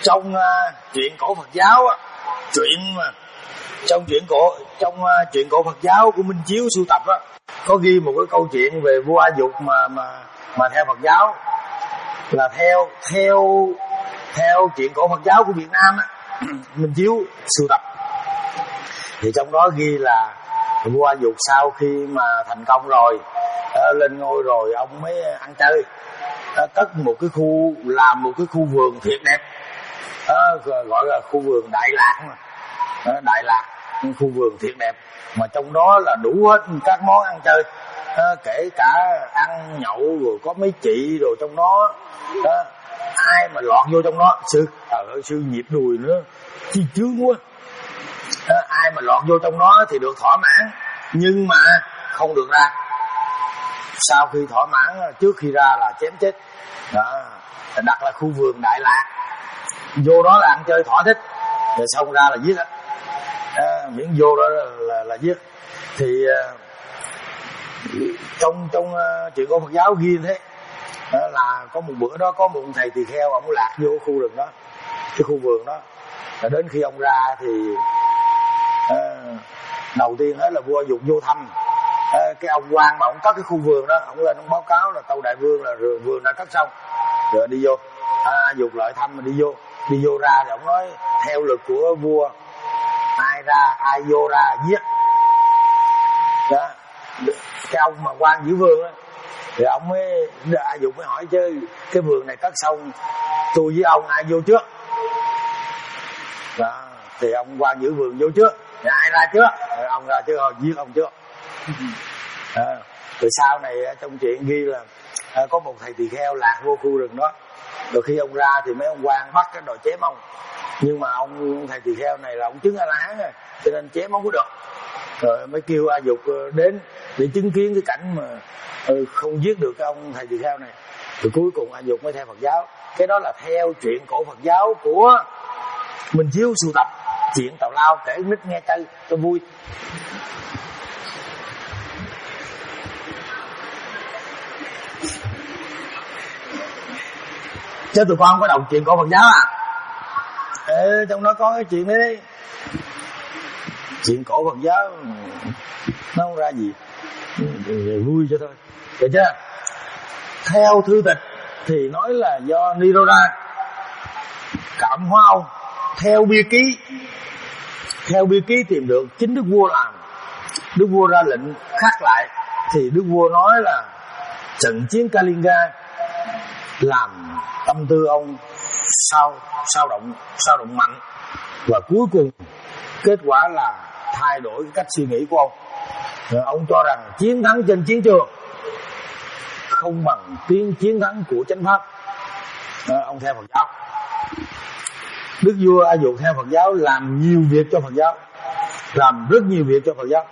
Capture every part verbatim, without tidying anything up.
Trong uh, chuyện cổ Phật giáo á, chuyện mà trong chuyện cổ trong uh, chuyện cổ Phật giáo của Minh Chiếu sưu tập á, có ghi một cái câu chuyện về vua A Dục mà mà mà theo Phật giáo, là theo theo theo chuyện cổ Phật giáo của Việt Nam á, Minh Chiếu sưu tập. Thì trong đó ghi là vua A Dục sau khi mà thành công rồi, uh, lên ngôi rồi, ông mới ăn chơi, uh, cất một cái khu, làm một cái khu vườn thiệt đẹp, uh, gọi là khu vườn Đại Lạc mà. Uh, Đại Lạc, khu vườn thiệt đẹp, mà trong đó là đủ hết các món ăn chơi, uh, kể cả ăn nhậu rồi có mấy chị rồi trong đó. Uh, ai mà lọt vô trong đó, sư trời ơi, sư nhịp đùi nữa chi chướng quá. À, ai mà lọt vô trong đó thì được thỏa mãn, nhưng mà không được ra. Sau khi thỏa mãn, trước khi ra là chém chết. Đó, đặt là khu vườn Đại Lạc, vô đó là ăn chơi thỏa thích, rồi xong ra là giết. À, miễn vô đó là, là, là giết. Thì uh, trong trong uh, chuyện của Phật giáo ghi thế. Đó là có một bữa đó có một thầy tỳ kheo, ông lạc vô khu rừng đó, cái khu vườn đó. Rồi đến khi ông ra thì à, đầu tiên đó là vua A Dục vô thăm. À, cái ông quan mà ông cất cái khu vườn đó, ông lên ông báo cáo là tâu đại vương là vườn đã cất xong rồi đi vô. A Dục lại thăm mà đi vô, đi vô ra thì ông nói theo luật của vua, ai ra ai vô ra giết. Đó, cái ông mà quan giữ vườn đó, thì ông mới A Dục mới hỏi chứ cái vườn này cất xong tôi với ông ai vô trước. Đó, thì ông quan giữ vườn vô trước, thì ai ra trước, rồi ông ra trước, rồi giết ông trước. À, rồi sau này trong chuyện ghi là à, có một thầy tỳ kheo lạc vô khu rừng đó, rồi khi ông ra thì mấy ông quan bắt cái đòi chém ông, nhưng mà ông thầy tỳ kheo này là ông chứng A La Hán rồi, cho nên chém không có được. Rồi mới kêu A Dục đến để chứng kiến cái cảnh mà ừ, không giết được cái ông thầy tỳ kheo này. Rồi cuối cùng A Dục mới theo Phật giáo. Cái đó là theo chuyện cổ Phật giáo của Minh Chiếu sưu tập. Chuyện tào lao kể nít nghe chơi cho vui. Chứ tụi con có đọc chuyện cổ Phật giáo à? Ê, trong đó có cái chuyện đấy đấy. Chuyện cổ Phật giáo nó không ra gì, vui cho thôi, được chưa? Theo thư tịch thì nói là do Niroda cảm hóa ông. Theo bia ký, theo bia ký tìm được chính đức vua làm. Đức vua ra lệnh khắc lại, thì đức vua nói là trận chiến Kalinga làm tâm tư ông sao sao động sao động mạnh, và cuối cùng kết quả là thay đổi cái cách suy nghĩ của ông. Rồi ông cho rằng chiến thắng trên chiến trường không bằng tiếng chiến thắng của chánh pháp. Đó, ông theo Phật giáo. Đức vua A Dục theo Phật giáo làm nhiều việc cho Phật giáo, làm rất nhiều việc cho Phật giáo.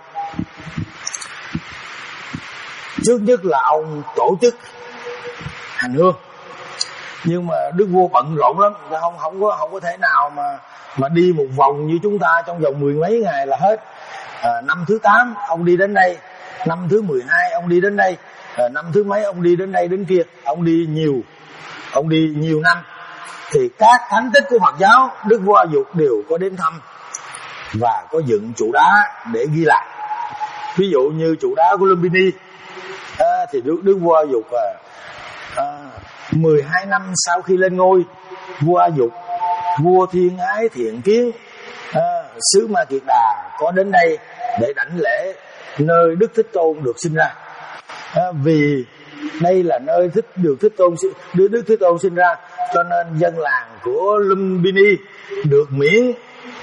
Trước nhất là ông tổ chức hành hương, nhưng mà đức vua bận rộn lắm, không không có không có thể nào mà mà đi một vòng như chúng ta trong vòng mười mấy ngày là hết. À, năm thứ tám ông đi đến đây, năm thứ mười hai ông đi đến đây, à, năm thứ mấy ông đi đến đây đến kia, ông đi nhiều, ông đi nhiều năm. Thì các thánh tích của Phật giáo đức vua A Dục đều có đến thăm và có dựng trụ đá để ghi lại. Ví dụ như trụ đá của Lumbini, à, thì đức, đức vua A Dục à, à, mười hai năm sau khi lên ngôi, vua A Dục, vua thiên ái thiện kiến, à, xứ Ma Kiệt Đà có đến đây để đảnh lễ nơi Đức Thích Tôn được sinh ra. À, vì đây là nơi thích được Thích Tôn Đức Đức Thích Tôn sinh ra, cho nên dân làng của Lumbini được miễn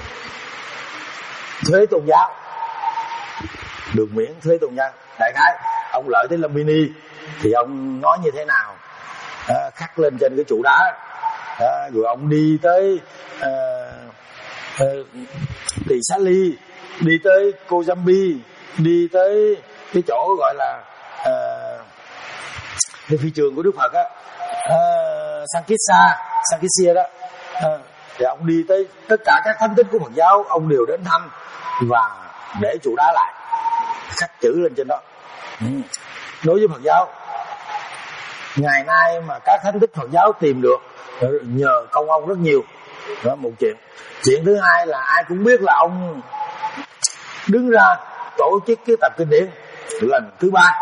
thuế tôn giáo, được miễn thuế tôn giáo. Đại khái ông lợi tới Lumbini thì ông nói như thế nào, à, khắc lên trên cái trụ đá, à, rồi ông đi tới à, à, Tỳ Xá Ly, đi tới Kozambi, đi tới cái chỗ gọi là à, cái phi trường của Đức Phật á, à, Sankissa, Sankisia đó, à, thì ông đi tới tất cả các thánh tích của Phật giáo, ông đều đến thăm và để trụ đá lại, khắc chữ lên trên đó. Ừ. Đối với Phật giáo ngày nay mà các thánh tích Phật giáo tìm được nhờ công ông rất nhiều, Đó, một chuyện. Chuyện thứ hai là ai cũng biết là ông đứng ra tổ chức cái tập kinh điển lần thứ ba.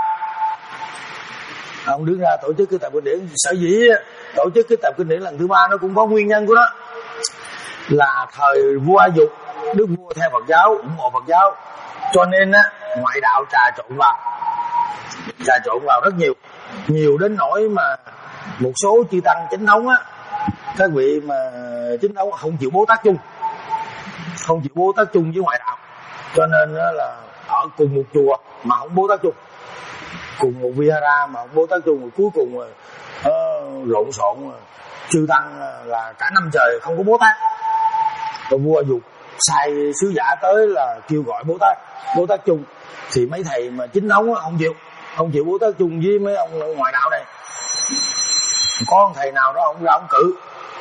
Ông đứng ra tổ chức cái tập kinh điển, sở dĩ tổ chức cái tập kinh điển lần thứ ba nó cũng có nguyên nhân của nó. Là thời vua A Dục, đức vua theo Phật giáo, ủng hộ Phật giáo, cho nên á ngoại đạo trà trộn vào, trà trộn vào rất nhiều, nhiều đến nỗi mà một số chư tăng chính thống á, các vị mà chính thống không chịu bố tác chung, không chịu bố tác chung với ngoại đạo, cho nên là ở cùng một chùa mà không bố tác chung, cùng một vihara mà không bố tác chung, rồi cuối cùng uh, lộn xộn, chư tăng là cả năm trời không có bố tác. Rồi vua Dục sai sứ giả tới là kêu gọi bố tác, bố tác chung, thì mấy thầy mà chính thống không chịu, không chịu bố tác chung với mấy ông ngoại đạo này. Có ông thầy nào đó ông ra ông cử,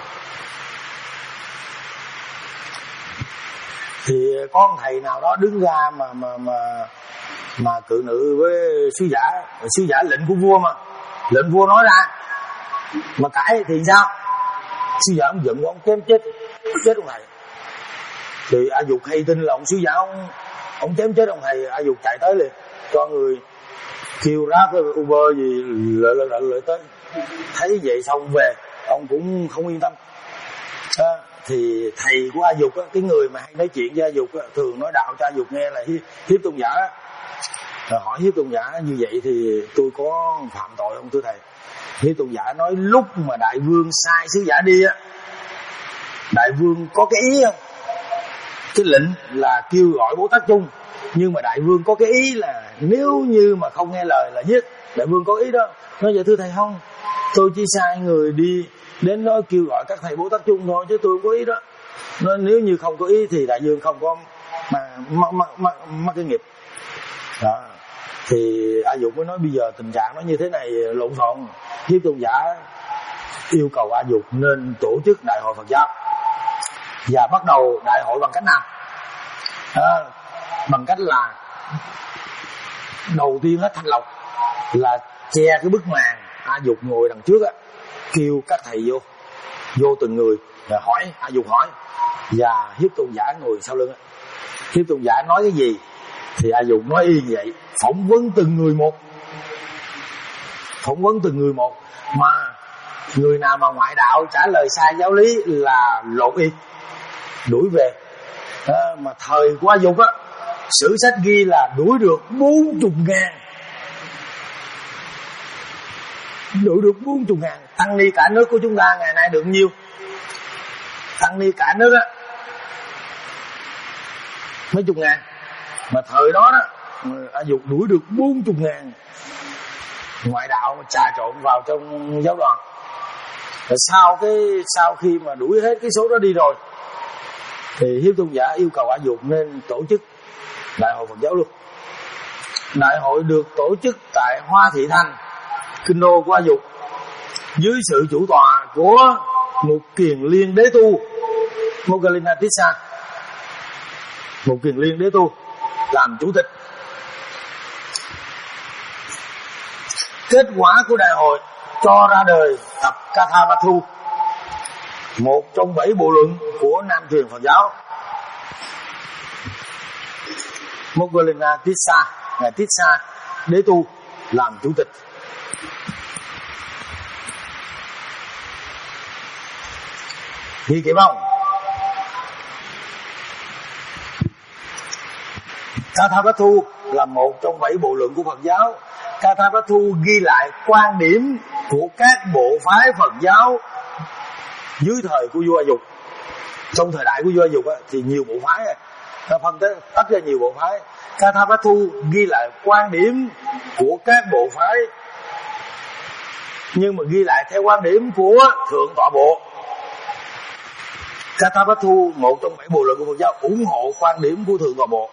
thì có ông thầy nào đó đứng ra mà mà mà mà cự nữ với sứ giả, sứ giả lệnh của vua mà, lệnh vua nói ra mà cãi thì sao? Sứ giả ông giận, ông chém chết chết ông thầy. Thì A Dục hay tin là ông sứ giả ông ông chém chết ông thầy, A Dục chạy tới liền cho người kêu Grab Uber gì lợi lợi lợi lợi tới. Thấy vậy xong về ông cũng không yên tâm. À, thì thầy của A Dục á, cái người mà hay nói chuyện với A Dục á, thường nói đạo cho A Dục nghe là hiếp, hiếp tôn giả. Rồi hỏi hiếp tôn giả như vậy thì tôi có phạm tội không thưa thầy? Hiếp tôn giả nói lúc mà đại vương sai sứ giả đi á, đại vương có cái ý không? Cái lệnh là kêu gọi bố tác chung, nhưng mà đại vương có cái ý là nếu như mà không nghe lời là giết. Đại vương có ý đó. Nói vậy thưa thầy không, tôi chỉ sai người đi đến nói kêu gọi các thầy bố tác chung thôi, chứ tôi không có ý đó. Nói nếu như không có ý thì đại vương không có mà mắc mắc mắc mắc cái nghiệp đó. Thì A Dục mới nói bây giờ tình trạng nó như thế này lộn xộn, hiếp tôn giả yêu cầu A Dục nên tổ chức đại hội Phật giáo. Và bắt đầu đại hội bằng cách nào? À, bằng cách là đầu tiên hết thanh lọc là che cái bức màn, A Dục ngồi đằng trước á, kêu các thầy vô, vô từng người rồi hỏi, A Dục hỏi, và hiếp tôn giả ngồi sau lưng á. Hiếp tôn giả nói cái gì thì A Dục nói y như vậy, phỏng vấn từng người một, phỏng vấn từng người một, mà người nào mà ngoại đạo trả lời sai giáo lý là lột y, đuổi về. À, mà thời của A Dục á, sử sách ghi là đuổi được bốn chục ngàn, đuổi được bốn chục ngàn. Tăng ni cả nước của chúng ta ngày nay được nhiêu? Tăng ni cả nước á mấy chục ngàn, mà thời đó đó A Dục đuổi được bốn chục ngàn ngoại đạo trà trộn vào trong giáo đoàn. Rồi sau cái sau khi mà đuổi hết cái số đó đi rồi thì hiếp tôn giả yêu cầu A Dục nên tổ chức đại hội Phật giáo luôn. Đại hội được tổ chức tại Hoa Thị Thành, kinh đô của A Dục, dưới sự chủ tọa của một kiền liên đế tu Moggallina Tissa, một kiền liên đế tu làm chủ tịch. Kết quả của đại hội cho ra đời tập Kathavatthu, một trong bảy bộ luận của Nam truyền Phật giáo. Moggallina Tissa, ngài Tissa đế tu làm chủ tịch. Ghi kịp không? Kathavatthu là một trong bảy bộ luận của Phật giáo. Kathavatthu ghi lại quan điểm của các bộ phái Phật giáo dưới thời của vua A Dục. Trong thời đại của vua A Dục thì nhiều bộ phái, ta phân tách ra nhiều bộ phái. Kathavatthu ghi lại quan điểm của các bộ phái, nhưng mà ghi lại theo quan điểm của Thượng Tọa Bộ. Kathavatthu, một trong bảy bộ luận của Phật giáo, ủng hộ quan điểm của Thượng Tọa Bộ.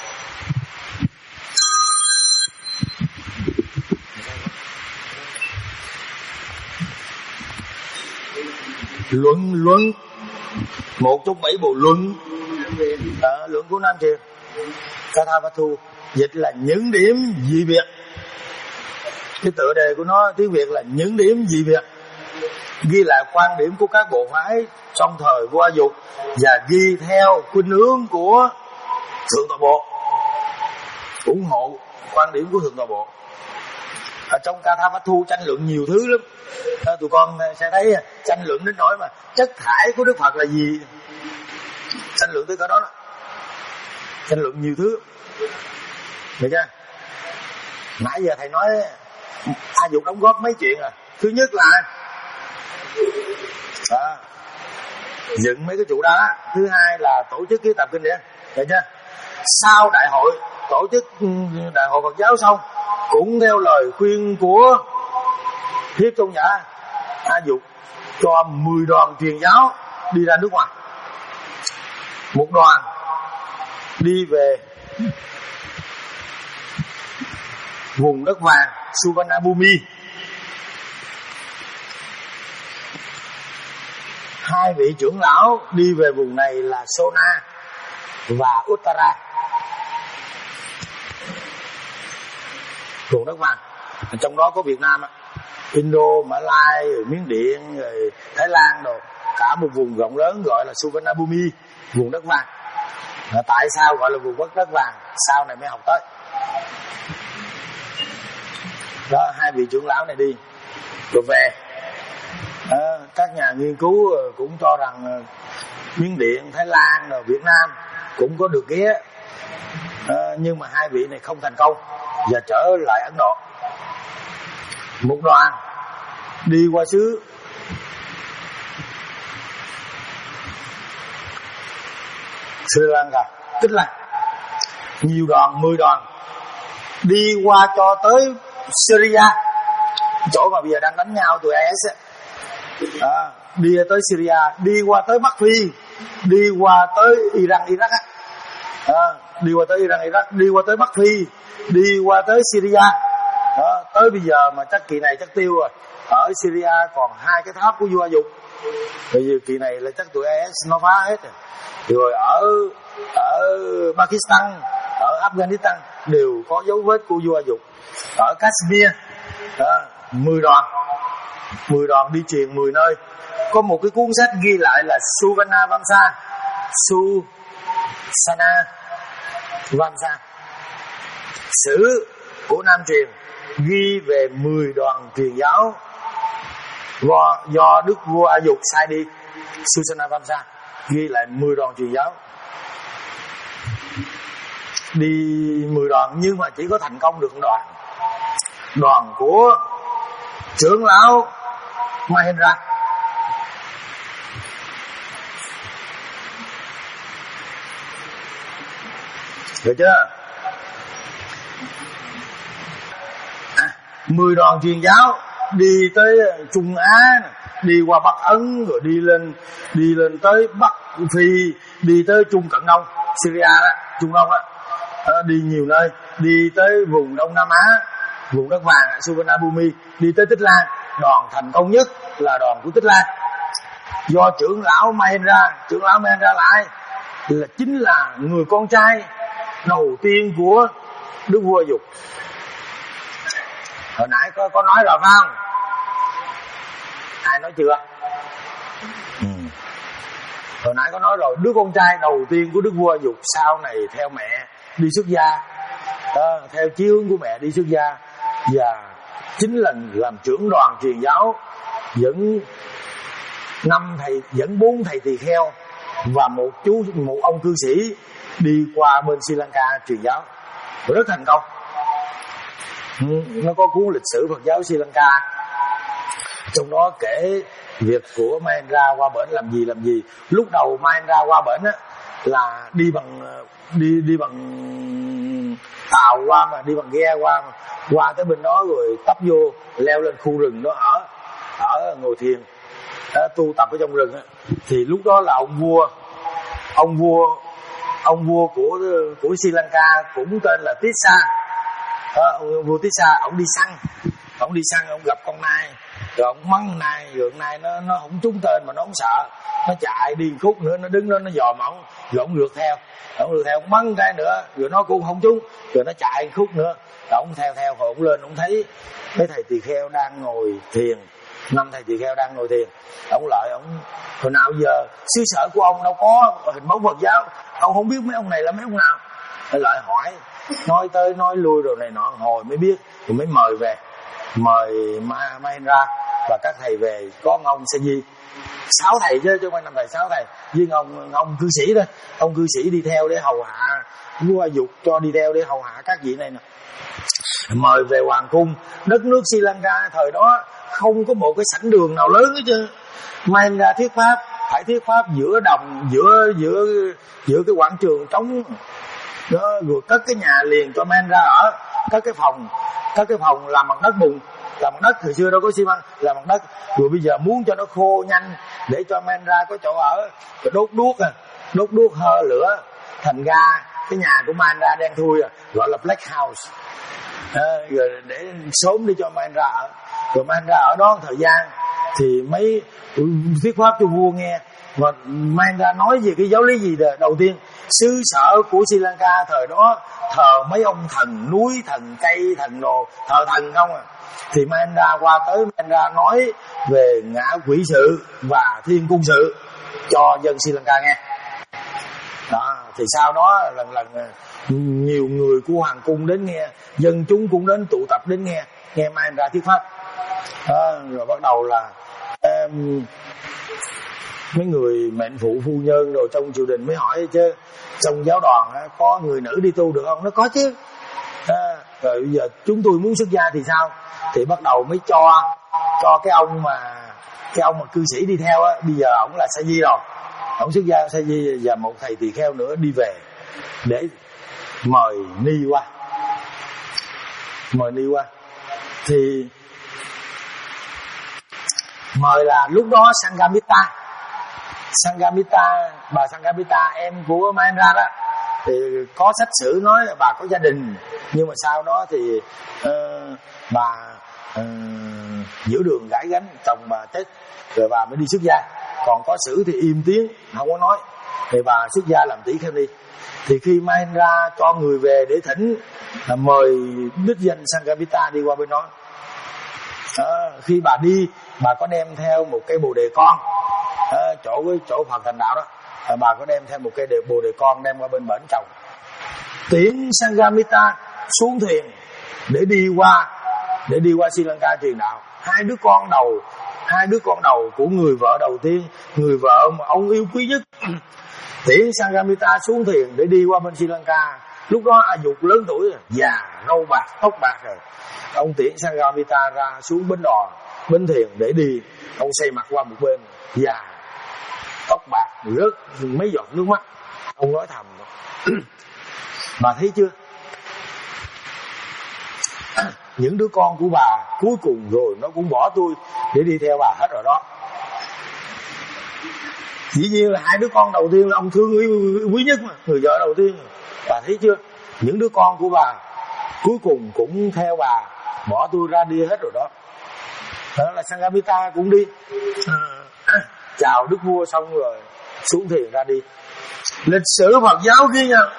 Luận luận một trong bảy bộ luận, à, luận của Nam truyền Kathavatthu dịch là những điểm dị biệt. Cái tựa đề của nó tiếng Việt là những điểm dị biệt. ghi lại quan điểm của các bộ phái trong thời vua A Dục và ghi theo khuynh hướng của Thượng Tọa Bộ, ủng hộ quan điểm của Thượng Tọa Bộ. Ở trong Katha Pháp Thu tranh luận nhiều thứ lắm. À, tụi con sẽ thấy tranh luận đến nỗi mà chất thải của Đức Phật là gì, tranh luận tới cái đó đó, tranh luận nhiều thứ, được chưa? Nãy giờ thầy nói A Dục đóng góp mấy chuyện à. Thứ nhất là à, dựng mấy cái trụ đá. Thứ hai là tổ chức cái tập kinh điển, được chưa? Sau đại hội tổ chức đại hội Phật giáo xong, cũng theo lời khuyên của Hiếp Tôn giả, A Dục cho mười đoàn truyền giáo đi ra nước ngoài. Một đoàn đi về vùng đất vàng Suvarnabhumi, hai vị trưởng lão đi về vùng này là Sona và Uttara, vùng đất vàng. Trong đó có Việt Nam, Indo, Mã Lai, Miến Điện, rồi Thái Lan đồ, cả một vùng rộng lớn gọi là Suvarnabhumi, vùng đất vàng. Mà tại sao gọi là vùng đất đất vàng? Sau này mới học tới. Đó, hai vị trưởng lão này đi rồi về. À, các nhà nghiên cứu cũng cho rằng Miến Điện, Thái Lan, rồi Việt Nam cũng có được ghé, à, nhưng mà hai vị này không thành công và trở lại Ấn Độ. Một đoàn đi qua xứ Sri Lanka, tức là nhiều đoàn, mười đoàn đi qua cho tới Syria, chỗ mà bây giờ đang đánh nhau tụi i ét ấy. À, đi tới Syria, đi qua tới Bắc Phi, đi qua tới Iran, Iraq á, à, đi qua tới Iran, Iraq, đi qua tới Bắc Phi, đi qua tới Syria. À, tới bây giờ mà chắc kỳ này chắc tiêu rồi. Ở Syria còn hai cái tháp của vua A Dục. Bây giờ kỳ này là chắc tụi i ét nó phá hết rồi. Rồi ở ở Pakistan, ở Afghanistan đều có dấu vết của vua A Dục. Ở Kashmir, à, mười đoàn, mười đoàn đi truyền mười nơi. Có một cái cuốn sách ghi lại là Suvarna Vamsa, Susana Vamsa, sử của Nam truyền, ghi về mười đoàn truyền giáo do, do Đức vua A Dục sai đi. Susana Vamsa ghi lại mười đoàn truyền giáo đi mười đoàn, nhưng mà chỉ có thành công được một đoàn, đoàn của trưởng lão Mahendra. Được chưa? À, mười đoàn truyền giáo đi tới Trung Á, đi qua Bắc Ấn, rồi đi lên đi lên tới Bắc Phi, đi tới Trung Cận Đông, Syria đó, Trung Đông á, đi nhiều nơi, đi tới vùng Đông Nam Á, vùng đất vàng Suvarnabhumi, đi tới Tích Lan. Đoàn thành công nhất là đoàn của Tích Lan, do trưởng lão Mahendra. Trưởng lão Mahendra lại là chính là người con trai đầu tiên của Đức vua Dục. Hồi nãy có có nói rồi phải không? Ai nói chưa? Ừ. Hồi nãy có nói rồi, đứa con trai đầu tiên của Đức vua Dục sau này theo mẹ đi xuất gia, à, theo chí hướng của mẹ đi xuất gia, và chính là làm trưởng đoàn truyền giáo, dẫn năm thầy, dẫn bốn thầy tỳ kheo và một chú một ông cư sĩ đi qua bên Sri Lanka truyền giáo, rất thành công. Nó có cuốn lịch sử Phật giáo Sri Lanka, trong đó kể việc của Mahendra qua bển làm gì làm gì. Lúc đầu Mahendra qua bển á là đi bằng đi đi bằng tàu qua, mà đi bằng ghe qua, mà qua tới bên đó rồi tấp vô leo lên khu rừng đó ở ở ngồi thiền, đó, tu tập ở trong rừng á. Thì lúc đó là ông vua ông vua ông vua của của Sri Lanka cũng tên là Tissa, đó, ông vua Tissa, ông đi săn ông đi săn ông gặp con nai, rồi ông mắng nai, rồi nai nó nó không trúng tên mà nó không sợ, nó chạy đi khúc nữa, nó đứng đó nó dòm ổng, rồi ông rượt theo ông rượt theo ông mắng cái nữa, rồi nó cũng không trúng, rồi nó chạy khúc nữa, rồi ông theo theo rồi ông lên, ông thấy mấy thầy tỳ kheo đang ngồi thiền, Năm thầy tỳ kheo đang ngồi thiền, ông Lợi ông hồi nào giờ xứ sở của ông đâu có hình bóng Phật giáo, ông không biết mấy ông này là mấy ông nào. Thầy Lợi hỏi, nói tới nói lui rồi này nọ, hồi mới biết, rồi mới mời về, mời Ma Mahendra và các thầy về, có ông Sa Di, sáu thầy chứ chứ không phải năm thầy, sáu thầy với ông ông cư sĩ đó, ông cư sĩ đi theo để hầu hạ, vua Dục cho đi theo để hầu hạ các vị này nè. Mời về hoàng cung. Đất nước Sri Lanka thời đó không có một cái sảnh đường nào lớn hết chứ. Mahendra thuyết pháp phải thuyết pháp giữa đồng, giữa giữa giữa cái quảng trường trống đó, rồi cất cái nhà liền cho Mahendra ở, cất cái phòng, cất cái phòng làm bằng đất bùn, làm bằng đất, thời xưa đâu có xi măng, làm bằng đất. Rồi bây giờ muốn cho nó khô nhanh để cho Mahendra có chỗ ở, rồi đốt đuốc à, đốt đuốc hơ lửa, thành ra cái nhà của Mahendra đen thui à, gọi là Black House. À, rồi để sớm đi cho Mahendra ở. Rồi Mahendra ở đó một thời gian thì mấy thuyết pháp cho vua nghe. Và Mahendra nói về cái giáo lý gì đó. Đầu tiên, xứ sở của Sri Lanka thời đó thờ mấy ông thần núi, thần cây, thần đồ, thờ thần không à. Thì Mahendra qua tới, Mahendra nói về ngã quỷ sự và thiên cung sự cho dân Sri Lanka nghe. Đó, thì sau đó lần lần nhiều người của hoàng cung đến nghe, dân chúng cũng đến tụ tập đến nghe, nghe Mahendra thuyết pháp. Đó, rồi bắt đầu là um, mấy người mệnh phụ phu nhân rồi trong triều đình mới hỏi chứ trong giáo đoàn á, có người nữ đi tu được không? Nó có chứ. À, rồi bây giờ chúng tôi muốn xuất gia thì sao? Thì bắt đầu mới cho cho cái ông mà cái ông mà cư sĩ đi theo á, bây giờ ổng là Sa Di rồi, ổng xuất gia Sa Di, và một thầy tỳ kheo nữa đi về để mời ni qua, mời ni qua. Thì mời là lúc đó Sanghamitta, Sanghamitta, bà Sanghamitta em của Mahendra đó, thì có sách sử nói là bà có gia đình, nhưng mà sau đó thì uh, bà uh, giữa đường gãi gánh, chồng bà chết rồi bà mới đi xuất gia. Còn có sử thì im tiếng không có nói, thì bà xuất gia làm tỷ kheo ni. Thì khi Mahendra cho người về để thỉnh là mời đích danh Sanghamitta đi qua bên đó. Đó, khi bà đi, bà có đem theo một cây bồ đề con, đó, chỗ với chỗ Phật thành đạo đó, à, bà có đem theo một cây bồ đề con đem qua bên bển trồng. Tiễn Sanghamitta xuống thuyền để đi qua để đi qua Sri Lanka truyền đạo. Hai đứa con đầu, hai đứa con đầu của người vợ đầu tiên, người vợ mà ông yêu quý nhất. Tiễn Sanghamitta xuống thuyền để đi qua bên Sri Lanka. Lúc đó A Dục lớn tuổi rồi, già, râu bạc, tóc bạc rồi. Ông tiễn Sanghamitta ra xuống bến đò, bến thuyền để đi. Ông xây mặt qua một bên, già, tóc bạc, rớt mấy giọt nước mắt. Ông nói thầm, bà thấy chưa, những đứa con của bà cuối cùng rồi nó cũng bỏ tôi để đi theo bà hết rồi đó. Dĩ nhiên là hai đứa con đầu tiên là ông thương quý nhất mà, người vợ đầu tiên. Bà thấy chưa, những đứa con của bà cuối cùng cũng theo bà, bỏ tôi ra đi hết rồi đó. Đó là Sanghamitta cũng đi, à, chào đức vua xong rồi xuống thuyền ra đi. Lịch sử Phật giáo ghi nhận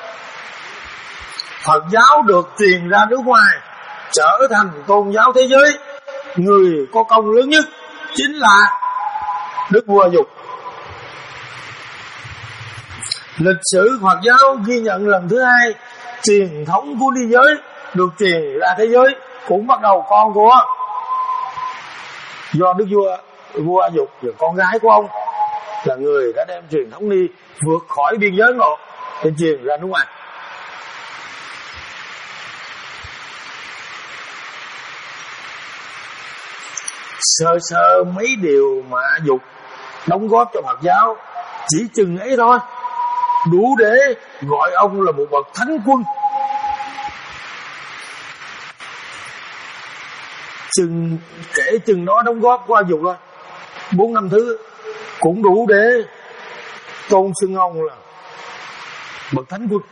Phật giáo được truyền ra nước ngoài, trở thành tôn giáo thế giới. Người có công lớn nhất chính là đức vua Dục. Lịch sử Phật giáo ghi nhận lần thứ hai, truyền thống của đi giới được truyền ra thế giới, cũng bắt đầu con của do đức vua vua A Dục, và con gái của ông là người đã đem truyền thống đi vượt khỏi biên giới Ấn Độ để truyền ra nước ngoài. Sơ sơ mấy điều mà A Dục đóng góp cho Phật giáo chỉ chừng ấy thôi, đủ để gọi ông là một bậc thánh quân. Chừng kể chừng đó đóng góp của A Dục thôi, bốn năm thứ cũng đủ để tôn xưng ông là bậc thánh quân.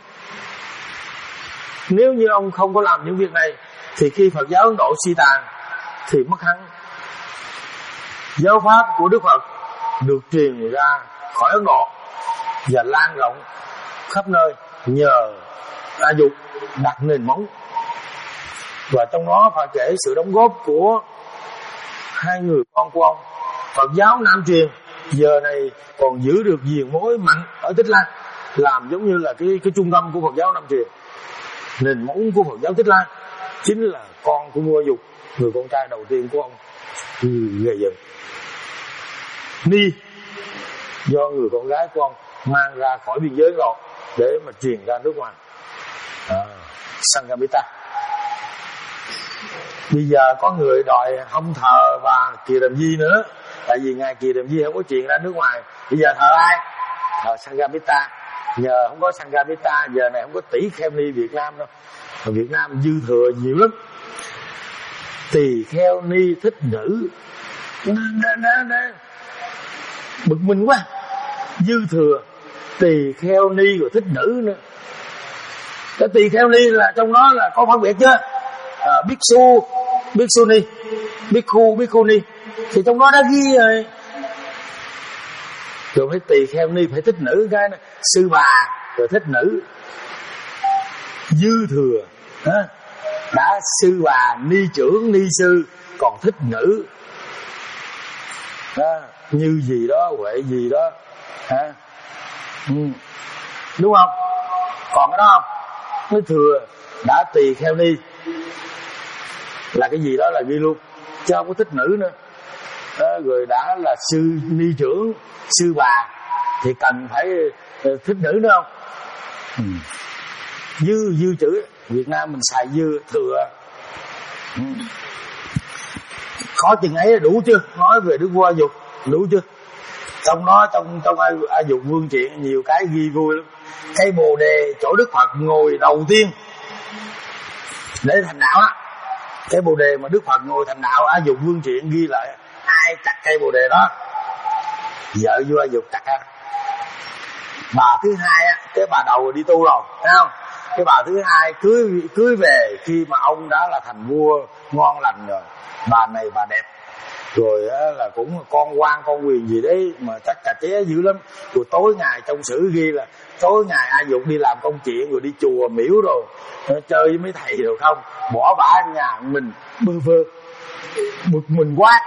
Nếu như ông không có làm những việc này thì khi Phật giáo Ấn Độ suy tàn thì mất hắn. Giáo pháp của Đức Phật được truyền ra khỏi Ấn Độ và lan rộng khắp nơi nhờ A Dục đặt nền móng. Và trong đó phải kể sự đóng góp của hai người con của ông. Phật giáo Nam truyền giờ này còn giữ được viền mối mạnh ở Tích Lan, làm giống như là cái cái trung tâm của Phật giáo Nam truyền. Nền móng của Phật giáo Tích Lan chính là con của Vua A Dục, người con trai đầu tiên của ông gây dựng. Ni do người con gái của ông mang ra khỏi biên giới rồi để mà truyền ra nước ngoài. à, Sanghamitta. Bây giờ có người đòi không thờ và Kiều Đàm Di nữa, tại vì ngài Kiều Đàm Di không có truyền ra nước ngoài. Bây giờ thờ ai? Thờ Sanghamitta. Nhờ không có Sanghamitta, giờ này không có tỷ kheo ni Việt Nam đâu. Ở Việt Nam dư thừa nhiều lắm. Tỳ kheo ni thích nữ, bực mình quá, dư thừa tỳ kheo ni rồi thích nữ nữa. Cái tỳ kheo ni là trong đó là có phân biệt chứ. à, Bhikkhu, Bhikkhu ni, Bhikkhu, Bhikkhu ni thì trong đó đã ghi rồi. Rồi phải tỳ kheo ni phải thích nữ, cái này sư bà rồi thích nữ, dư thừa. Hả? Đã sư bà, ni trưởng, ni sư còn thích nữ. Đó, như gì đó, huệ gì đó. Hả? Ừ. Đúng không? Còn cái đó không? Mới thừa đã tỳ kheo ni là cái gì đó là ghi luôn, chứ không có thích nữ nữa. Đó, rồi đã là sư ni trưởng, sư bà thì cần phải thích nữ nữa không? Ừ. Dư dư chữ Việt Nam mình xài dư thừa. Ừ. Khó chừng ấy đủ chưa? Nói về Đức Vua A Dục đủ chưa? Trong đó trong trong A, A Dục Vương Truyện nhiều cái ghi vui lắm. Cây bồ đề chỗ Đức Phật ngồi đầu tiên để thành đạo á, cây bồ đề mà Đức Phật ngồi thành đạo, A Dục Vương Truyện ghi lại ai chặt cây bồ đề đó? Vợ vua A Dục chặt á. Bà thứ hai á, cái bà đầu đi tu rồi, thấy không? Cái bà thứ hai cưới cưới về khi mà ông đã là thành vua ngon lành rồi. Bà này bà đẹp rồi á, là cũng con quan con quyền gì đấy mà chắc cà ché dữ lắm. Rồi tối ngày trong sử ghi là tối ngày A Dục đi làm công chuyện rồi đi chùa miễu rồi chơi với mấy thầy rồi không, bỏ bả ở nhà mình bơ vơ bực mình quá.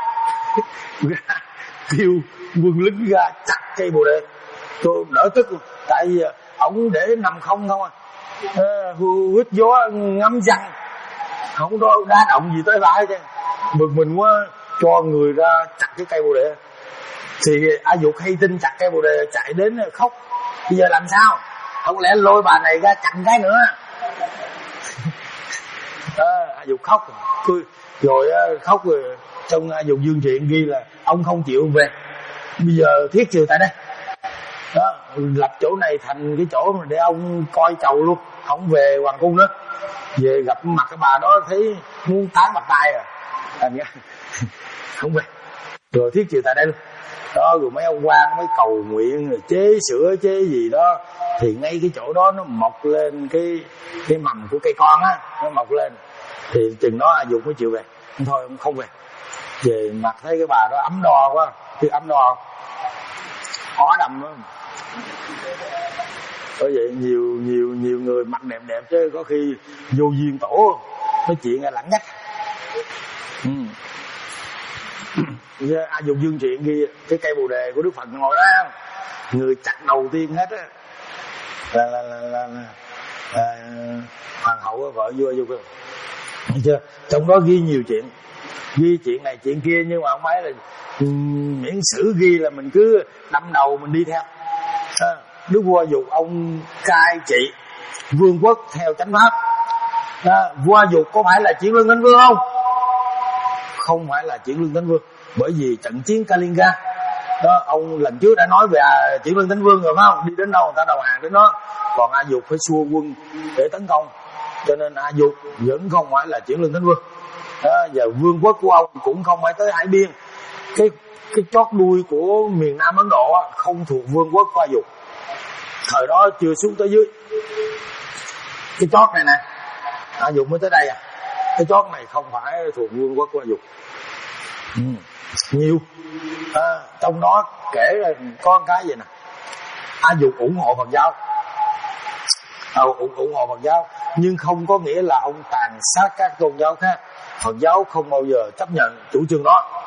Kêu quân lính ra chặt cây bồ đề. Tôi đỡ tức luôn, tại vì ổng để nằm không không à, hít gió ngắm răng, không có đá động gì tới lại chứ. Bực mình quá, cho người ra chặt cái cây bồ đề. Thì A Dục hay tin chặt cây bồ đề, chạy đến khóc. Bây giờ làm sao? Không lẽ lôi bà này ra chặt cái nữa? Đó, A Dục khóc rồi, rồi khóc rồi. Trong A Dục Dương Truyện ghi là ông không chịu về, bây giờ thiết triều tại đây đó, lập chỗ này thành cái chỗ để ông coi chầu luôn, không về hoàng cung nữa. Về gặp mặt cái bà đó thấy muốn tán mặt tay à, thành ra không về, rồi thiết triều tại đây luôn đó. Rồi mấy ông quan mới cầu nguyện rồi chế sữa chế gì đó, thì ngay cái chỗ đó nó mọc lên cái cái mầm của cây con á, nó mọc lên thì chừng đó A Dục mới chịu về. Thôi ông không về. Về mặt thấy cái bà đó ấm đo quá, chứ ấm đo khó đầm lắm. Bởi vậy nhiều nhiều nhiều người mặt đẹp đẹp chứ có khi vô duyên tổ nói chuyện là lẳng nhách. Ừ. A Dục Dương Truyện ghi cái cây bồ đề của Đức Phật ngồi đó, người chặt đầu tiên hết á là là là, là, là, là hoàng hậu vợ vua A Dục. Thấy chưa? Trong đó ghi nhiều chuyện, ghi chuyện này chuyện kia, nhưng mà không phải là um, miễn sử ghi là mình cứ đâm đầu mình đi theo. À, Đức Vua A Dục ông cai trị vương quốc theo chánh pháp. À, vua A Dục có phải là Chuyển Lương Thánh Vương không? Không phải là Chuyển Lương Thánh Vương, bởi vì trận chiến Kalinga đó, ông lần trước đã nói về à, Chuyển Lương Thánh Vương rồi phải không? Đi đến đâu người ta đầu hàng đến đó. Còn A Dục phải xua quân để tấn công, cho nên A Dục vẫn không phải là Chuyển Lương Thánh Vương. Đó, và vương quốc của ông cũng không phải tới hải biên. Cái cái chót đuôi của miền Nam Ấn Độ không thuộc vương quốc của A Dục. Thời đó chưa xuống tới dưới. Cái chót này nè, A Dục mới tới đây à. Cái chót này không phải thuộc vương quốc của A Dục. Ừ, nhiều. À, trong đó kể là có cái gì nè. A Dục ủng hộ Phật giáo. À, ủng, ủng hộ Phật giáo, nhưng không có nghĩa là ông tàn sát các tôn giáo khác. Phật giáo không bao giờ chấp nhận chủ trương đó.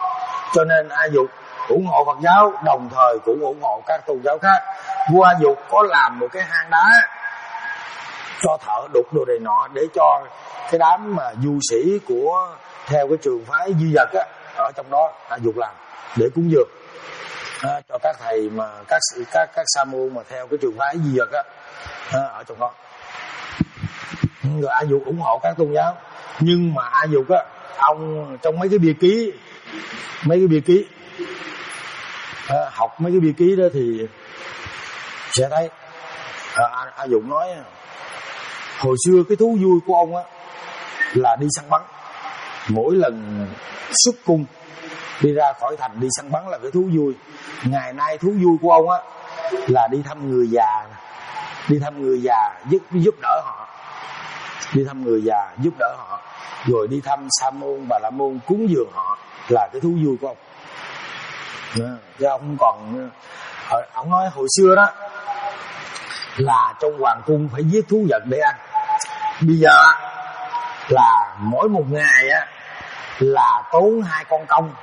Cho nên A Dục ủng hộ Phật giáo, đồng thời cũng ủng hộ các tôn giáo khác. Vua A Dục có làm một cái hang đá cho thợ đục đồ này nọ, để cho cái đám mà du sĩ của theo cái trường phái Di Vật á, ở trong đó A Dục làm để cúng dường à, cho các thầy mà các các các sa môn mà theo cái trường phái Di Vật á, à, ở trong đó. Rồi A Dục ủng hộ các tôn giáo. Nhưng mà A Dục á, ông trong mấy cái bia ký, mấy cái bia ký à, học mấy cái bia ký đó thì sẽ thấy à, A Dục nói hồi xưa cái thú vui của ông á là đi săn bắn. Mỗi lần xuất cung đi ra khỏi thành đi săn bắn là cái thú vui. Ngày nay thú vui của ông á là đi thăm người già, đi thăm người già giúp giúp đỡ họ, đi thăm người già giúp đỡ họ, rồi đi thăm sa môn bà la môn cúng dường họ, là cái thú vui của ông. Chứ ông còn ông nói hồi xưa đó là trong hoàng cung phải giết thú vật để ăn. Bây giờ là mỗi một ngày á là tốn hai con công.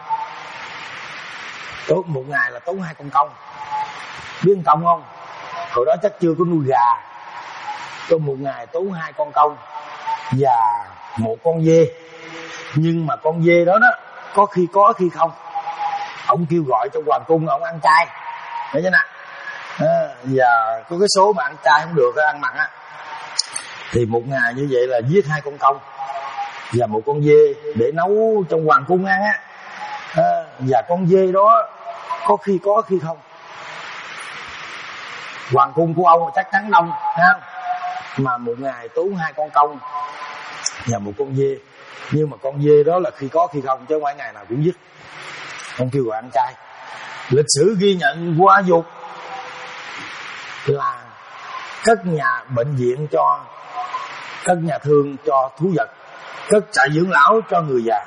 Tốn một ngày là tốn hai con công. Biết công không? Hồi đó chắc chưa có nuôi gà. Trong một ngày tốn hai con công và một con dê. Nhưng mà con dê đó đó có khi có khi không. Ông kêu gọi trong hoàng cung ông ăn chay, thấy chưa nào? À, và có cái số mà ăn chay không được, ăn mặn á, thì một ngày như vậy là giết hai con công và một con dê để nấu trong hoàng cung ăn á. À, và con dê đó có khi có khi không. Hoàng cung của ông chắc chắn đông ha, mà một ngày tốn hai con công và một con dê. Nhưng mà con dê đó là khi có khi không, chứ không phải ngày nào cũng giết. Ông kêu gọi ăn chay. Lịch sử ghi nhận vua A Dục là cất nhà bệnh viện cho, cất nhà thương cho thú vật, cất trại dưỡng lão cho người già.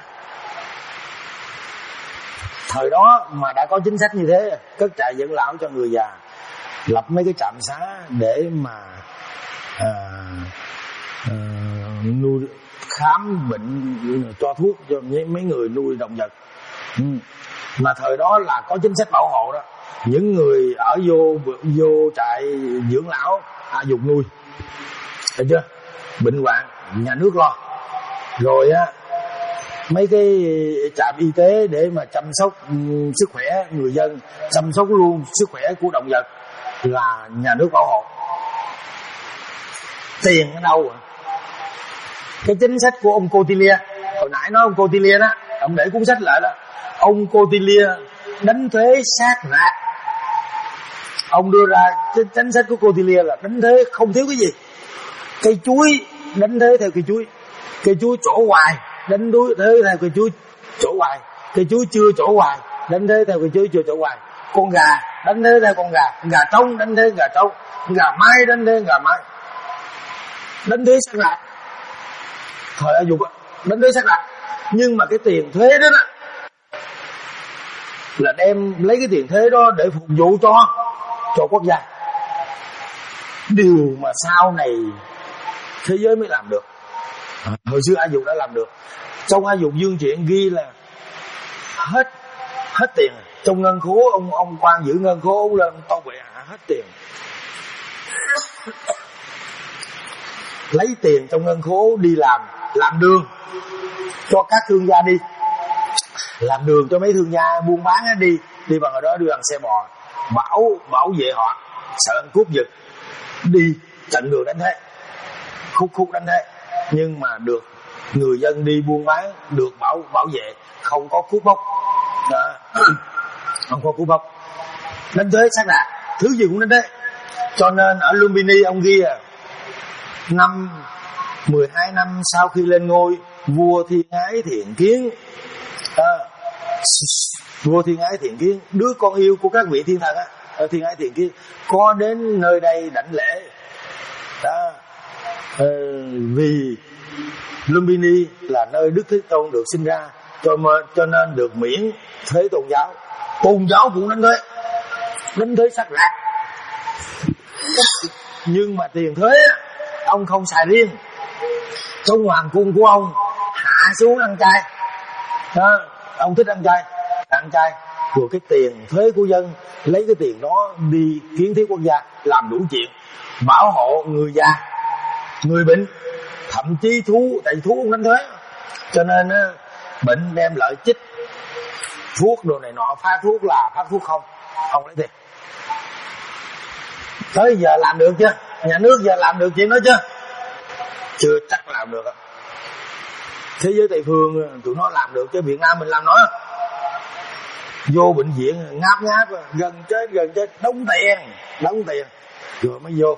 Thời đó mà đã có chính sách như thế, cất trại dưỡng lão cho người già, lập mấy cái trạm xá để mà à, à, nuôi khám bệnh, cho thuốc cho mấy người nuôi động vật. Ừ. Mà thời đó là có chính sách bảo hộ đó. Những người ở vô vô trại dưỡng lão A Dục nuôi, thấy chưa? Bệnh hoạn nhà nước lo. Rồi á, mấy cái trạm y tế để mà chăm sóc um, sức khỏe người dân, chăm sóc luôn sức khỏe của động vật là nhà nước bảo hộ. Tiền ở đâu à? Cái chính sách của ông Cotilia, hồi nãy nói ông Cotilia đó, ông để cuốn sách lại đó. Ông Cotilia đánh thuế sát rạc. Ông đưa ra cái chính sách của Cotilia là đánh thuế không thiếu cái gì. Cây chuối đánh thuế theo cây chuối, cây chuối trổ hoài đánh thuế theo cây chuối trổ hoài, cây chuối chưa trổ hoài đánh thuế theo cây chuối chưa trổ hoài. Con gà đánh thuế theo con gà, gà trống đánh thuế gà trống, gà mái đánh thuế gà mái, đánh thuế sát rạc. Thời A Dục đánh thuế sát rạc. Nhưng mà cái tiền thuế đó, đó là đem lấy cái tiền thuế đó để phục vụ cho cho quốc gia. Điều mà sau này thế giới mới làm được. À, hồi xưa A Dục đã làm được. Trong A Dục Dương Truyện ghi là hết hết tiền trong ngân khố. Ông ông quan giữ ngân khố ông lên tâu bệ hạ hết tiền. Lấy tiền trong ngân khố đi làm làm đường cho các thương gia đi, làm đường cho mấy thương gia buôn bán đi, đi bằng ở đó đi bằng xe bò, bảo bảo vệ họ, sợ ăn cướp giật, đi chặn đường đánh thế, khúc khúc đánh thế. Nhưng mà được người dân đi buôn bán được bảo bảo vệ, không có cướp bóc đó. Không có cướp bóc, đánh thuế sát rạc, thứ gì cũng đánh thế. Cho nên ở Lumbini ông ghi à, năm mười hai năm sau khi lên ngôi, vua Thiên Ái Thiện Kiến à, vua Thiên Ái Thiện Kiến, đứa con yêu của các vị thiên thần á, ở Thiên Ái Thiện Kiến có đến nơi đây đảnh lễ đó. ờ, Vì Lumbini là nơi Đức Thế Tôn được sinh ra, cho, cho nên được miễn thuế tôn giáo. Tôn giáo cũng đánh thuế, đánh thuế sát rạc. Nhưng mà tiền thuế ông không xài riêng. Trong hoàng cung của ông hạ xuống ăn chay đó, ông thích ăn chay, ăn chay, rồi cái tiền thuế của dân lấy cái tiền đó đi kiến thiết quốc gia, làm đủ chuyện bảo hộ người già, người bệnh, thậm chí thú, tại thú cũng đánh thuế, cho nên bệnh đem lợi chích thuốc đồ này nọ, phát thuốc là phát thuốc không, không lấy tiền. Tới giờ làm được chưa? Nhà nước giờ làm được chuyện đó chưa? Chưa chắc làm được. Thế giới Tây phương tụi nó làm được, chứ Việt Nam mình làm nói vô bệnh viện ngáp ngáp gần chết gần chết đóng tiền đóng tiền rồi mới vô.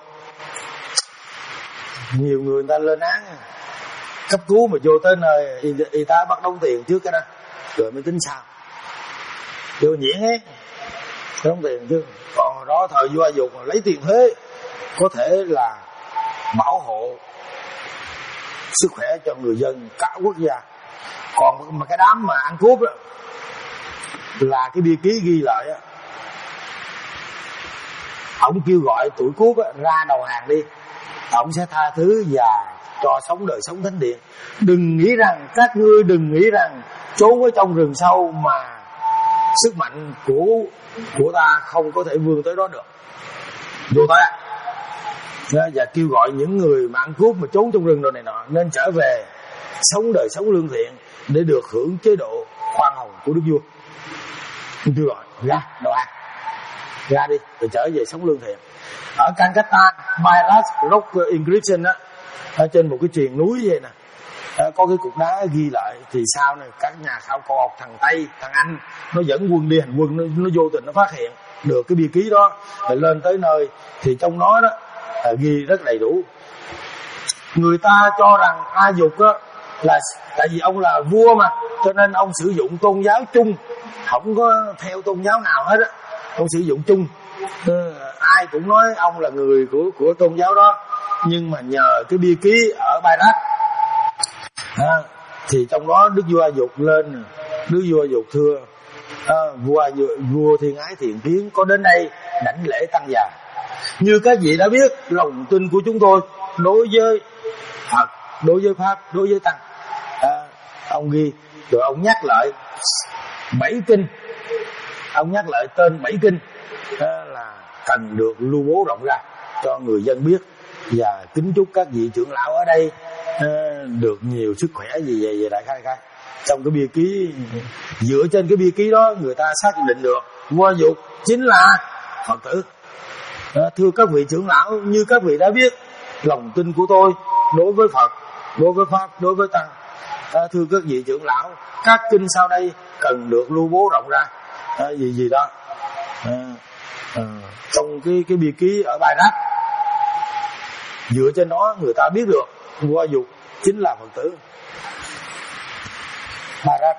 Nhiều người người ta lên án cấp cứu mà vô tới nơi y, y tá bắt đóng tiền trước cái đó rồi mới tính sao, vô nhuyễn hết đóng tiền chứ. Còn đó thời vua A Dục lấy tiền thuế có thể là bảo hộ sức khỏe cho người dân cả quốc gia. Còn mà cái đám mà ăn cướp đó, là cái bia ký ghi lại á, ông kêu gọi tụi cướp á, ra đầu hàng đi, ông sẽ tha thứ và cho sống đời sống thánh điện. Đừng nghĩ rằng, các ngươi đừng nghĩ rằng trốn ở trong rừng sâu mà sức mạnh của của ta không có thể vươn tới đó được. Vô tới á, và kêu gọi những người mà ăn cướp mà trốn trong rừng rồi này nọ nên trở về sống đời sống lương thiện để được hưởng chế độ khoan hồng của Đức Vua. Kêu gọi ra đầu hàng, ra đi rồi trở về sống lương thiện. Ở Calcutta, Bairat Rock Inscription á, ở trên một cái triền núi vậy nè, có cái cục đá ghi lại. Thì sau này các nhà khảo cổ học thằng Tây, thằng Anh nó dẫn quân đi hành quân, nó, nó vô tình nó phát hiện được cái bia ký đó, rồi lên tới nơi thì trong nó đó à, ghi rất đầy đủ. Người ta cho rằng A Dục á là tại vì ông là vua mà, cho nên ông sử dụng tôn giáo chung, không có theo tôn giáo nào hết á, ông sử dụng chung. Ừ, ai cũng nói ông là người của của tôn giáo đó. Nhưng mà nhờ cái bia ký ở Bairat à, thì trong đó Đức vua A Dục lên, Đức vua A Dục thưa à, vua vua thiên ái thiện kiến có đến đây đảnh lễ tăng già. Như các vị đã biết, lòng tin của chúng tôi đối với Phật, đối với Pháp, đối với Tăng. À, ông ghi rồi ông nhắc lại bảy kinh, ông nhắc lại tên bảy kinh à, là cần được lưu bố rộng ra cho người dân biết. Và kính chúc các vị trưởng lão ở đây à, được nhiều sức khỏe gì vậy, vậy đại khai khai. Trong cái bia ký, dựa trên cái bia ký đó người ta xác định được vua A Dục chính là Phật tử. À, thưa các vị trưởng lão, như các vị đã biết, lòng tin của tôi đối với Phật, đối với Pháp, đối với Tăng. À, thưa các vị trưởng lão, các kinh sau đây cần được lưu bố rộng ra à, gì gì đó à, à, trong cái cái bia ký ở Bairat. Dựa trên đó người ta biết được vua A Dục chính là Phật tử. Bairat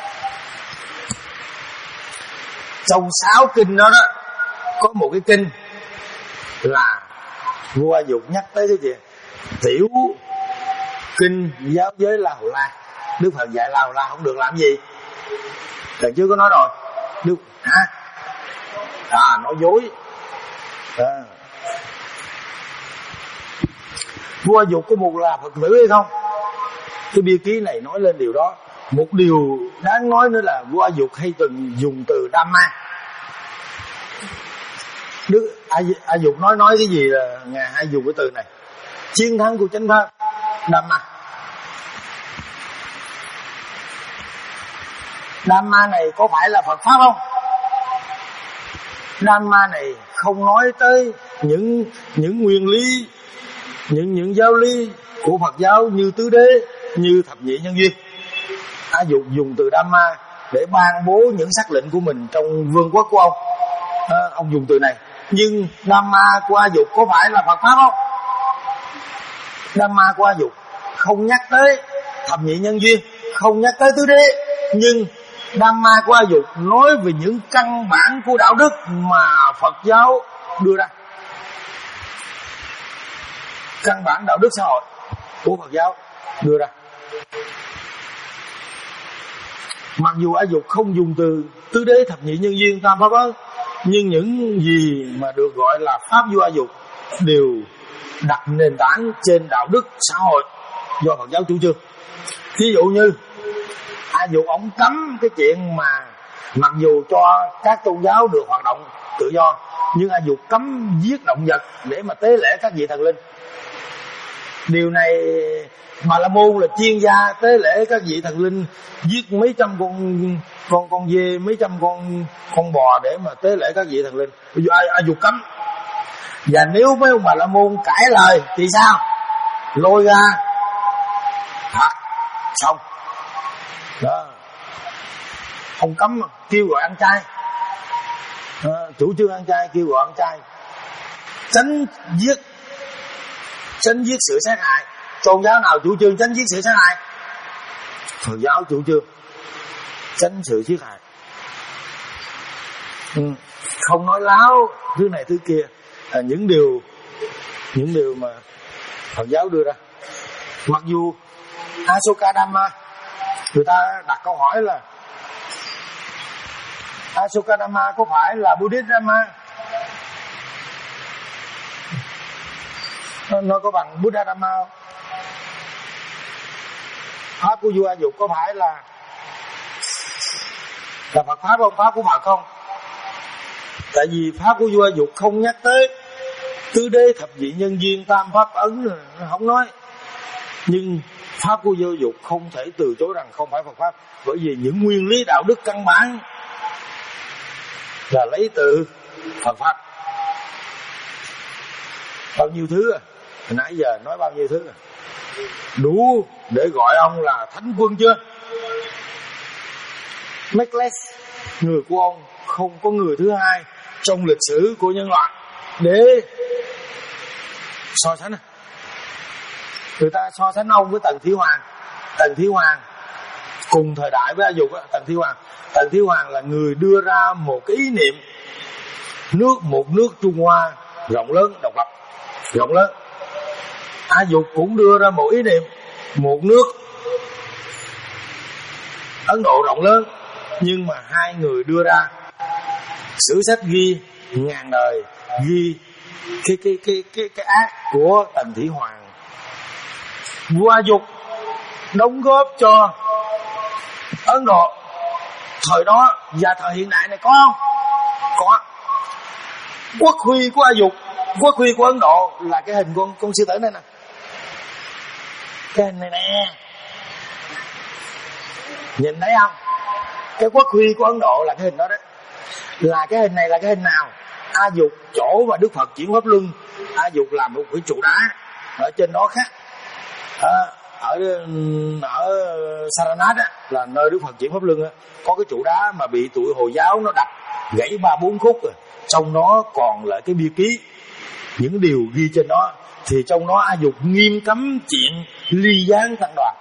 trong sáu kinh đó đó có một cái kinh là vua A Dục nhắc tới cái gì? Tiểu kinh giáo giới La Hầu La. Đức Phật dạy La Hầu La không được làm gì. Lần trước có nói rồi. Đức hả? À, nói dối. À. Vua A Dục có một là Phật tử hay không? Cái bia ký này nói lên điều đó. Một điều đáng nói nữa là vua A Dục hay từng dùng từ Dhamma. Đức A, A Dục nói nói cái gì là Ngài hay dùng cái từ này? Chiến thắng của chánh pháp, Dhamma. Dhamma này có phải là Phật pháp không? Dhamma này không nói tới những những nguyên lý, những những giáo lý của Phật giáo như tứ đế, như thập nhị nhân duyên. A Dục dùng từ Dhamma để ban bố những sắc lệnh của mình trong vương quốc của ông. À, ông dùng từ này. Nhưng Dhamma của A Dục có phải là Phật pháp không? Dhamma của A Dục không nhắc tới thập nhị nhân duyên, không nhắc tới tứ đế, nhưng Dhamma của A Dục nói về những căn bản của đạo đức mà Phật giáo đưa ra. Căn bản đạo đức xã hội của Phật giáo đưa ra. Mặc dù A Dục không dùng từ tứ đế, thập nhị nhân duyên, tam pháp ấn, nhưng những gì mà được gọi là pháp vua A Dục đều đặt nền tảng trên đạo đức xã hội do Phật giáo chủ trương. Ví dụ như A Dục ông cấm cái chuyện mà Mặc dù cho các tôn giáo được hoạt động tự do, nhưng A Dục cấm giết động vật để mà tế lễ các vị thần linh. Điều này Bà La Môn là chuyên gia tế lễ các vị thần linh, giết mấy trăm con con con dê, mấy trăm con con bò để mà tế lễ các vị thần linh. Bây giờ A Dục cấm. Và nếu mấy ông Bà La Môn cãi lời thì sao? Lôi ra phạt xong đó. Không cấm mà kêu gọi ăn chay, à, chủ trương ăn chay, kêu gọi ăn chay, tránh giết tránh giết sự sát hại. Tôn giáo nào chủ trương tránh giết sự sát hại? Phật giáo chủ trương tránh sự giết hại, ừ. Không nói láo thứ này thứ kia, à, những điều những điều mà Phật giáo đưa ra. Mặc dù Asokadhamma, người ta đặt câu hỏi là Asokadhamma có phải là Buddhist Dhamma? Nó có bằng Buddha Dhamma không? Pháp của vua A Dục có phải là là Phật Pháp không? Pháp của Phật không? Tại vì Pháp của vua A Dục không nhắc tới tứ đế thập vị nhân duyên tam pháp ấn, không nói. Nhưng Pháp của vua A Dục không thể từ chối rằng không phải Phật Pháp, bởi vì những nguyên lý đạo đức căn bản là lấy từ Phật Pháp. Bao nhiêu thứ à? Nãy giờ nói bao nhiêu thứ à? Đủ để gọi ông là thánh quân chưa? Mekles, người của ông không có người thứ hai trong lịch sử của nhân loại để so sánh. Người ta so sánh ông với Tần Thí Hoàng. Tần Thí Hoàng cùng thời đại với A Dục á. Tần Thí Hoàng Tần Thí Hoàng là người đưa ra một cái ý niệm nước một nước Trung Hoa rộng lớn, độc lập rộng lớn. A Dục cũng đưa ra một ý niệm một nước Ấn Độ rộng lớn, nhưng mà hai người đưa ra sử sách ghi ngàn đời, ghi cái cái cái cái cái ác của Tần Thí Hoàng. Vua A Dục đóng góp cho Ấn Độ thời đó và thời hiện đại này có không? Có. Quốc huy của A Dục, quốc huy của Ấn Độ là cái hình con con sư tử này nè, cái hình này nè, nhìn thấy không? Cái quốc huy của Ấn Độ là cái hình đó đấy. Là cái hình này là cái hình nào? A Dục chỗ và Đức Phật chuyển pháp luân, A Dục làm một cái trụ đá ở trên đó khác. À, ở ở Saranath á, là nơi Đức Phật chuyển pháp luân á, có cái trụ đá mà bị tụi Hồi giáo nó đập gãy ba bốn khúc rồi. Trong đó còn lại cái bia ký, những điều ghi trên đó. Thì trong đó A Dục nghiêm cấm chuyện ly gián tăng đoàn.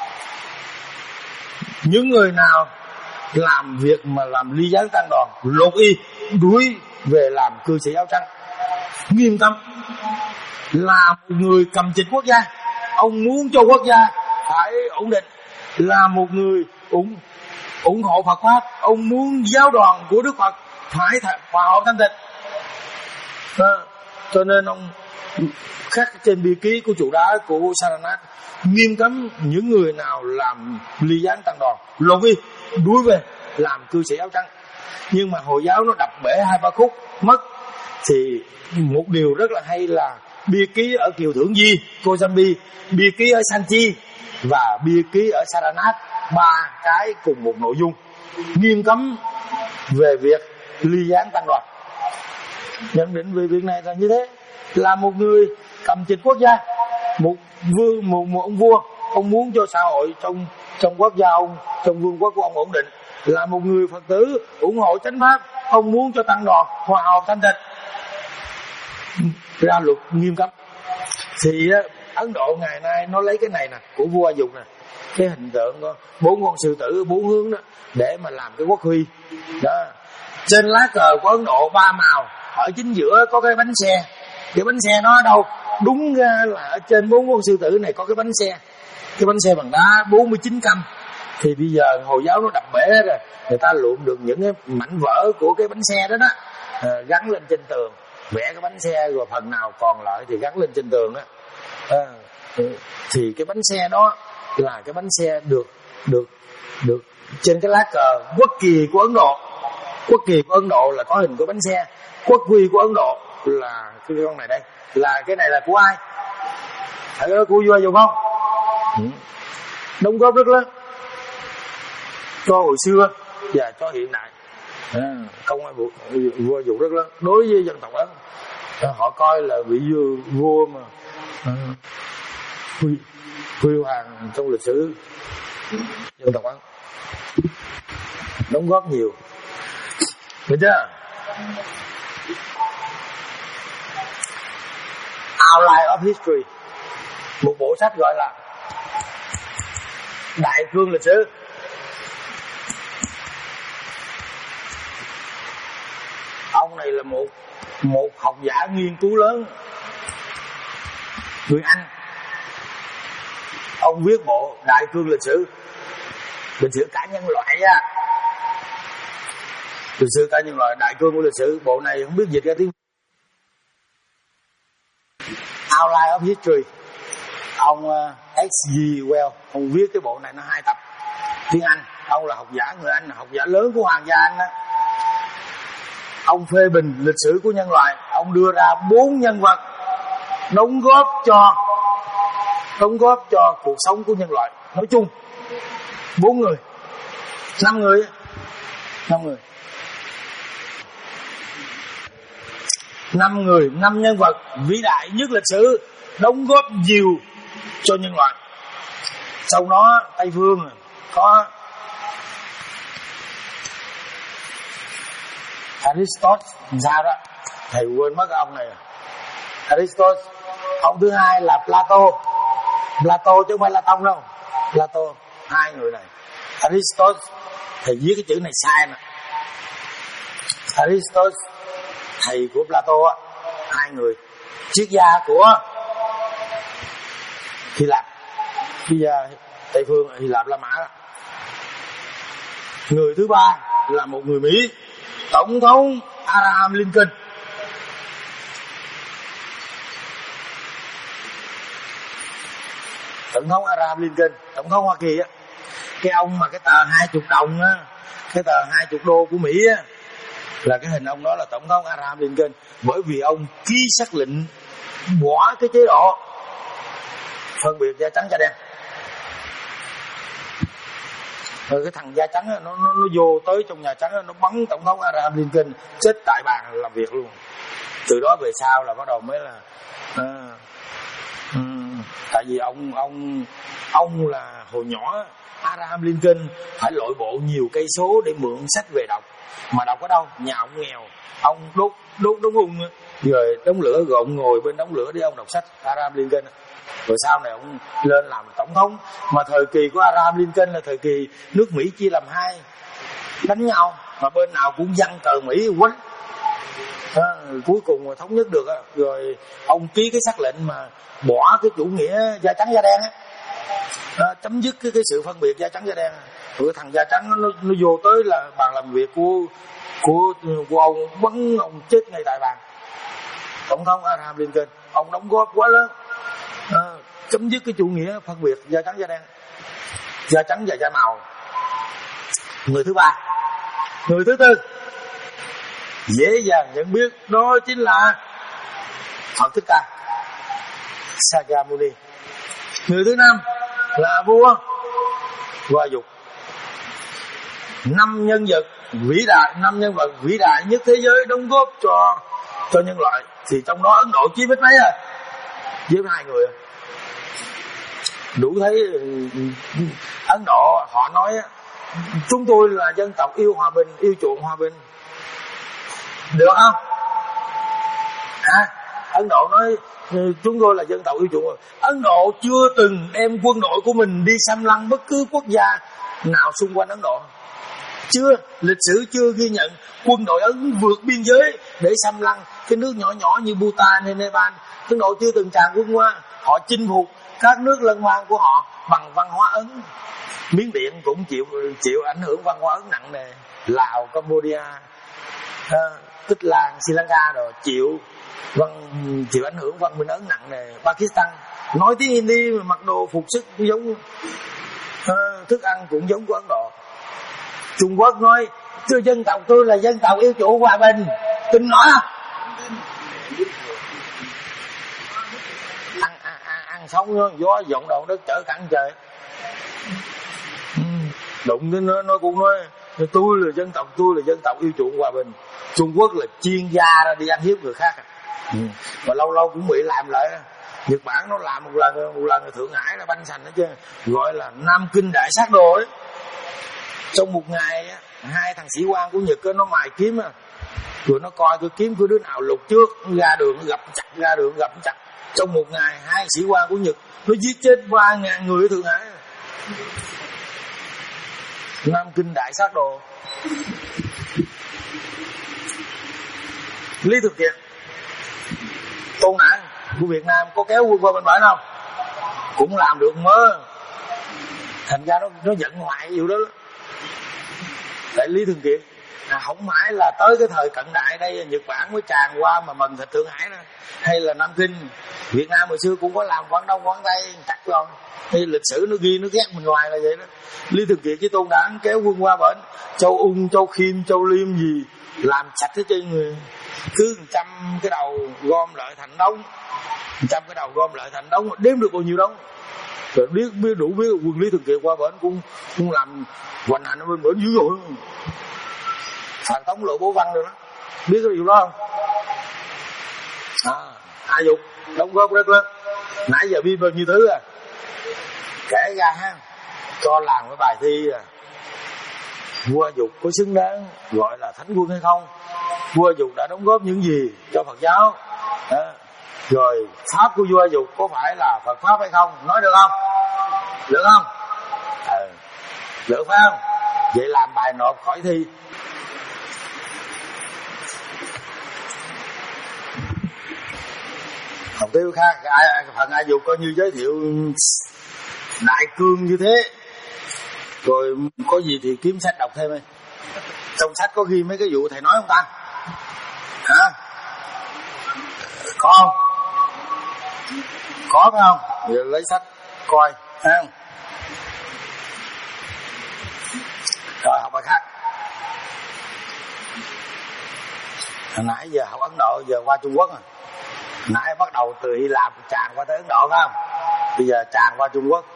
Những người nào làm việc mà làm ly gián tăng đoàn, lột y, đuổi về làm cư sĩ áo trắng. Nghiêm cấm. Là một người cầm trịch quốc gia, ông muốn cho quốc gia phải ổn định. Là một người ủng ủng hộ Phật Pháp, ông muốn giáo đoàn của Đức Phật phải hòa hợp thanh tịnh. Đó. Cho nên ông khắc trên bia ký của trụ đá của Saranath nghiêm cấm những người nào làm ly gián tăng đoàn, lột đi, đuổi về làm cư sĩ áo trắng. Nhưng mà Hồi giáo nó đập bể hai ba khúc mất. Thì một điều rất là hay là bia ký ở Kiều Thượng Di, Kosambi, bia ký ở Sanchi và bia ký ở Saranath, ba cái cùng một nội dung nghiêm cấm về việc ly gián tăng đoàn. Nhận định về việc này là như thế. Là một người cầm trịch quốc gia, một vương một, một ông vua, ông muốn cho xã hội trong trong quốc gia ông, trong vương quốc của ông ổn định. Là một người Phật tử ủng hộ chánh pháp, ông muốn cho tăng đoàn hòa hợp thanh tịnh, ra luật nghiêm cấm. Thì Ấn Độ ngày nay nó lấy cái này nè của vua A Dục nè, cái hình tượng có bốn con sư tử bốn hướng đó để mà làm cái quốc huy đó. Trên lá cờ của Ấn Độ ba màu, ở chính giữa có cái bánh xe. Cái bánh xe nó ở đâu? Đúng ra là ở trên bốn con sư tử này có cái bánh xe, cái bánh xe bằng đá bốn mươi chín căn. Thì bây giờ Hồi giáo nó đập bể rồi, người ta lượm được những cái mảnh vỡ của cái bánh xe đó đó, à, gắn lên trên tường, vẽ cái bánh xe, rồi phần nào còn lại thì gắn lên trên tường đó. À, thì cái bánh xe đó là cái bánh xe được được được trên cái lá cờ quốc kỳ của Ấn Độ. Quốc kỳ của Ấn Độ là có hình của bánh xe, quốc huy của Ấn Độ là cái con này đây, là cái này là của ai? Phải cái đó của vua dùng không? Ừ. Đóng góp rất lớn cho hồi xưa và cho hiện đại. À, công an vua dùng rất lớn đối với dân tộc Ấn. À, họ coi là vị vua, vua mà à, huy, huy hoàng trong lịch sử dân tộc Ấn, đóng góp nhiều. Được chưa? Outline of History, một bộ sách gọi là Đại cương lịch sử. Ông này là một một học giả nghiên cứu lớn người Anh. Ông viết bộ Đại cương lịch sử, lịch sử cả nhân loại á, lịch sử cả nhân loại, đại cương của lịch sử. Bộ này không biết dịch ra tiếng Outline of History. Ông uh, H G Wells ông viết cái bộ này, nó hai tập tiếng Anh. Ông là học giả người Anh, học giả lớn của Hoàng gia Anh đó. Ông phê bình lịch sử của nhân loại. Ông đưa ra bốn nhân vật đóng góp cho đóng góp cho cuộc sống của nhân loại nói chung. Bốn người, năm người, năm người, năm người, năm nhân vật vĩ đại nhất lịch sử đóng góp nhiều cho nhân loại. Sau đó Tây phương có Aristotle, sao đó thầy quên mất ông này. Aristotle. Ông thứ hai là Plato. Plato chứ không phải là Tông đâu, Plato. Hai người này. Aristotle thầy viết cái chữ này sai nè. Aristotle thầy của Plato á, hai người. Triết gia của Hy Lạp, triết gia Tây phương Hy Lạp La Mã đó. Người thứ ba là một người Mỹ, Tổng thống Abraham Lincoln. Tổng thống Abraham Lincoln, tổng thống Hoa Kỳ á. Cái ông mà cái tờ hai chục đồng á, cái tờ hai chục đô của Mỹ á, là cái hình ông đó là tổng thống Abraham Lincoln. Bởi vì ông ký sắc lệnh bỏ cái chế độ phân biệt da trắng da đen. Rồi cái thằng da trắng đó, nó, nó nó vô tới trong Nhà Trắng đó, nó bắn tổng thống Abraham Lincoln chết tại bàn làm việc luôn. Từ đó về sau là bắt đầu mới là à, um, tại vì ông ông ông là hồi nhỏ Abraham Lincoln phải lội bộ nhiều cây số để mượn sách về đọc, mà đọc ở đâu? Nhà ông nghèo, ông đốt đốt đống hung rồi đống lửa, rồi ông ngồi bên đống lửa để ông đọc sách. Abraham Lincoln. Rồi sau này ông lên làm tổng thống. Mà thời kỳ của Abraham Lincoln là thời kỳ nước Mỹ chia làm hai, đánh nhau mà bên nào cũng giăng cờ Mỹ quánh. À, cuối cùng mà thống nhất được á, rồi ông ký cái sắc lệnh mà bỏ cái chủ nghĩa da trắng da đen á, à, chấm dứt cái cái sự phân biệt da trắng da đen. Rồi thằng da trắng nó nó vô tới là bàn làm việc của của của ông, bắn ông chết ngay tại bàn. Tổng thống Abraham Lincoln, ông đóng góp quá lớn, à, chấm dứt cái chủ nghĩa phân biệt da trắng da đen, da trắng và da màu. Người thứ ba, người thứ tư dễ dàng nhận biết, đó chính là Phật Thích Ca Sakyamuni. Người thứ năm là vua Hoa Dục. Năm nhân vật vĩ đại, năm nhân vật vĩ đại nhất thế giới đóng góp cho cho nhân loại. Thì trong đó Ấn Độ chiếm hết mấy à? Chiếm hai người. Đủ thấy Ấn Độ họ nói chúng tôi là dân tộc yêu hòa bình, yêu chuộng hòa bình. Được không? À, Ấn Độ nói chúng tôi là dân tộc yêu chuộng. Ấn Độ chưa từng đem quân đội của mình đi xâm lăng bất cứ quốc gia nào xung quanh Ấn Độ. Chưa, lịch sử chưa ghi nhận quân đội Ấn vượt biên giới để xâm lăng cái nước nhỏ nhỏ như Bhutan hay Nepal. Ấn Độ chưa từng tràn quân qua. Họ chinh phục các nước lân hoan của họ bằng văn hóa Ấn. Miến Điện cũng chịu chịu ảnh hưởng văn hóa Ấn nặng nề. Lào, Cambodia, à, Tích Lan, Sri Lanka rồi chịu văn chịu ảnh hưởng văn minh Ấn nặng nề. Pakistan nói tiếng Hindi mà mặc đồ phục sức giống, à, thức ăn cũng giống của Ấn Độ. Trung Quốc nói tôi dân tộc tôi là dân tộc yêu chuộng hòa bình, tin nói không? Ăn, ăn, ăn, ăn sống nó gió vọng đầu đất chở cẳng trời. Ừ. Đụng đến nó nó cũng nói tôi là dân tộc tôi là dân tộc yêu chuộng hòa bình. Trung Quốc là chuyên gia ra đi ăn hiếp người khác. Ừ. Và lâu lâu cũng bị làm lại. Nhật Bản nó làm một lần một lần ở Thượng Hải là banh sành hết chứ, gọi là Nam Kinh Đại Sát Đồ ấy. Trong một ngày hai thằng sĩ quan của Nhật nó mài kiếm rồi nó coi cái kiếm của đứa nào lục trước, nó ra đường nó gặp chặt, ra đường gặp chặt. Trong một ngày hai sĩ quan của Nhật nó giết chết ba ngàn người ở Thượng Hải. Nam Kinh Đại Sát Đồ. Lý Thường Kiệt, Tôn Nạn của Việt Nam có kéo quân qua bên bển không? Cũng làm được mơ. Thành ra nó nó giận hoài vụ đó. Tại Lý Thường Kiệt à, không mãi là tới cái thời cận đại đây Nhật Bản mới tràn qua mà mần thịt Thượng Hải đó. Hay là Nam Kinh, Việt Nam hồi xưa cũng có làm Quảng Đông Quảng Tây chặt rồi. Thì lịch sử nó ghi nó ghét mình hoài là vậy đó. Lý Thường Kiệt với Tôn Đản kéo quân qua bển, Châu Ung, Châu Khiêm, Châu Liêm gì làm sạch hết trơn người. Cứ trăm cái đầu gom lại thành đống, trăm cái đầu gom lại thành đống, đếm được bao nhiêu đống. Rồi biết biết đủ biết quân Lý Thường Kiệt qua bển cũng cũng làm hoành hành ở bên bển dữ dội. Phản Tống Lộ Bố Văn rồi đó, biết cái điều đó không? À, A Dục đóng góp rất lớn. Nãy giờ biết bao nhiêu thứ à, kể ra ha, cho làm cái bài thi à. Vua Dục có xứng đáng gọi là thánh quân hay không? Vua Dục đã đóng góp những gì cho Phật giáo? À, rồi pháp của vua Dục có phải là Phật pháp hay không? Nói được không? Được không? À, được phải không? Vậy làm bài nộp khỏi thi. Học tiêu khác, phần A Dục coi như giới thiệu đại cương như thế. Rồi có gì thì kiếm sách đọc thêm đi. Trong sách có ghi mấy cái vụ thầy nói không ta? Hả? Có không? Có phải không? Giờ lấy sách coi ha. Rồi học bài khác. Hồi nãy giờ học Ấn Độ, giờ qua Trung Quốc à. Nãy bắt đầu từ Hy Lạp tràn qua tới Ấn Độ phải không? Bây giờ tràn qua Trung Quốc.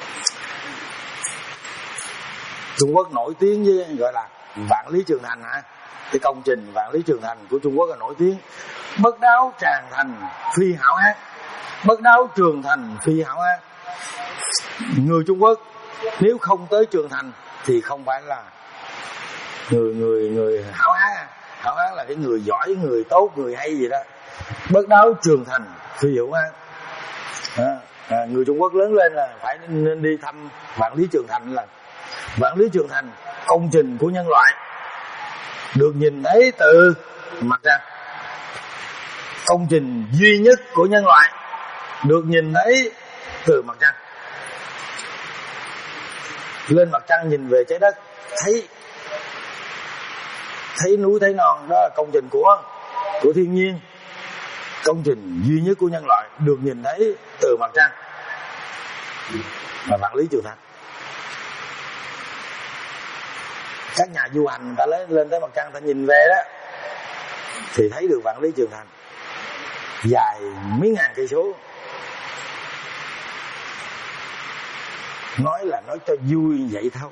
Trung Quốc nổi tiếng với gọi là Vạn Lý Trường Thành hả? Cái công trình Vạn Lý Trường Thành của Trung Quốc là nổi tiếng. Bất đáo tràng thành phi hảo hát, bất đáo trường thành phi hảo hát. Người Trung Quốc nếu không tới Trường Thành thì không phải là người người người hảo hát. Hảo hát là cái người giỏi, người tốt, người hay gì đó. Bất đáo trường thành phi hữu hát. À, à, người Trung Quốc lớn lên là phải nên đi thăm Vạn Lý Trường Thành. Là Vạn Lý Trường Thành công trình của nhân loại, được nhìn thấy từ mặt trăng. Công trình duy nhất của nhân loại được nhìn thấy từ mặt trăng. Lên mặt trăng nhìn về trái đất, thấy thấy núi thấy non, đó là công trình của của thiên nhiên. Công trình duy nhất của nhân loại được nhìn thấy từ mặt trăng là Vạn Lý Trường Thành. Các nhà du hành ta lấy lên tới mặt trăng, ta nhìn về đó thì thấy được Vạn Lý Trường Thành dài mấy ngàn cây số. Nói là nói cho vui vậy thôi.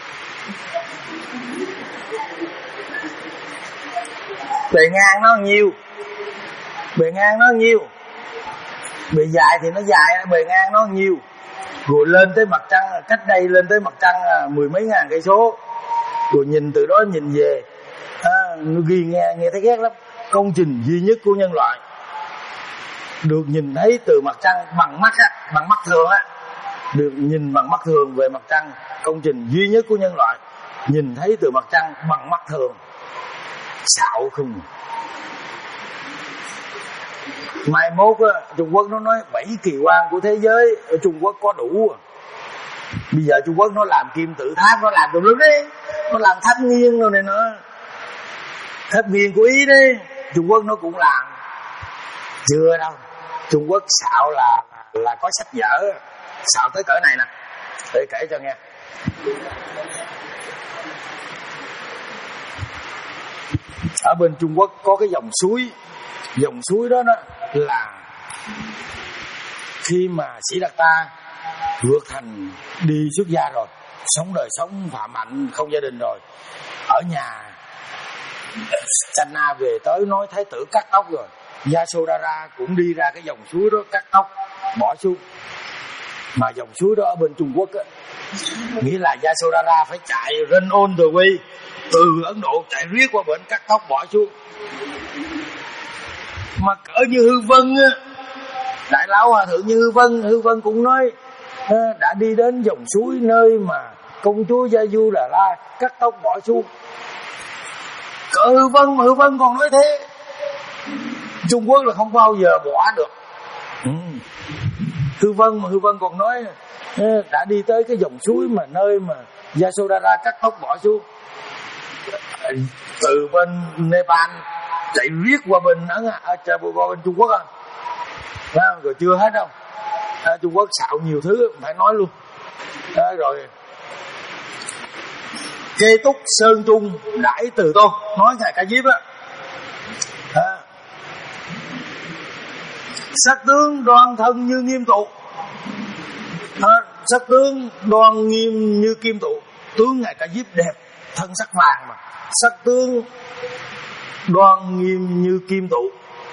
Bề ngang nó nhiêu, bề ngang nó nhiêu, bề dài thì nó dài, bề ngang nó nhiêu. Rồi lên tới mặt trăng, cách đây lên tới mặt trăng là mười mấy ngàn cây số. Rồi nhìn từ đó nhìn về, à, nó ghi nghe nghe thấy ghét lắm. Công trình duy nhất của nhân loại được nhìn thấy từ mặt trăng bằng mắt á, bằng mắt thường á, được nhìn bằng mắt thường về mặt trăng. Công trình duy nhất của nhân loại nhìn thấy từ mặt trăng bằng mắt thường. Xạo không. Mai mốt á, Trung Quốc nó nói bảy kỳ quan của thế giới ở Trung Quốc có đủ à. Bây giờ Trung Quốc nó làm kim tự tháp, nó làm tùm lum đấy, nó làm tháp nghiêng rồi này nữa, tháp nghiêng của Ý đấy, Trung Quốc nó cũng làm. Chưa đâu, Trung Quốc xạo là là có sách vở, xạo tới cỡ này nè, để kể cho nghe. Ở bên Trung Quốc có cái dòng suối, dòng suối đó, đó là khi mà Sĩ Đạt Ta vượt thành đi xuất gia rồi, sống đời sống phạm hạnh không gia đình rồi, ở nhà Channa về tới nói thái tử cắt tóc rồi, Yasodhara cũng đi ra cái dòng suối đó cắt tóc bỏ xuống. Mà dòng suối đó ở bên Trung Quốc á, nghĩa là Yasodhara phải chạy rên ôn từ quy từ Ấn Độ chạy riết qua bên cắt tóc bỏ xuống. Mà cỡ như Hư Vân á, Đại Lão Hòa Thượng như Hư Vân, Hư Vân cũng nói đã đi đến dòng suối nơi mà công chúa Gia Du Đà La cắt tóc bỏ xuống. Cỡ Hư Vân mà Hư Vân còn nói thế. Trung Quốc là không bao giờ bỏ được. ừ. Hư Vân mà Hư Vân còn nói đã đi tới cái dòng suối mà nơi mà Yasodhara cắt tóc bỏ xuống. Từ bên Nepal chạy riết qua bên Ấn à, qua bên Trung Quốc à. À, rồi chưa hết đâu. À, Trung Quốc xạo nhiều thứ phải nói luôn. À, rồi Kê Túc Sơn Trung Đãi Từ Tôn nói ngài Ca Diếp á, à, sắc tướng đoan thân như nghiêm tụ, à, sắc tướng đoan nghiêm như kim tụ. Tướng ngài Ca Diếp đẹp, thân sắc vàng mà, sắc tướng đoan nghiêm như kim tụ,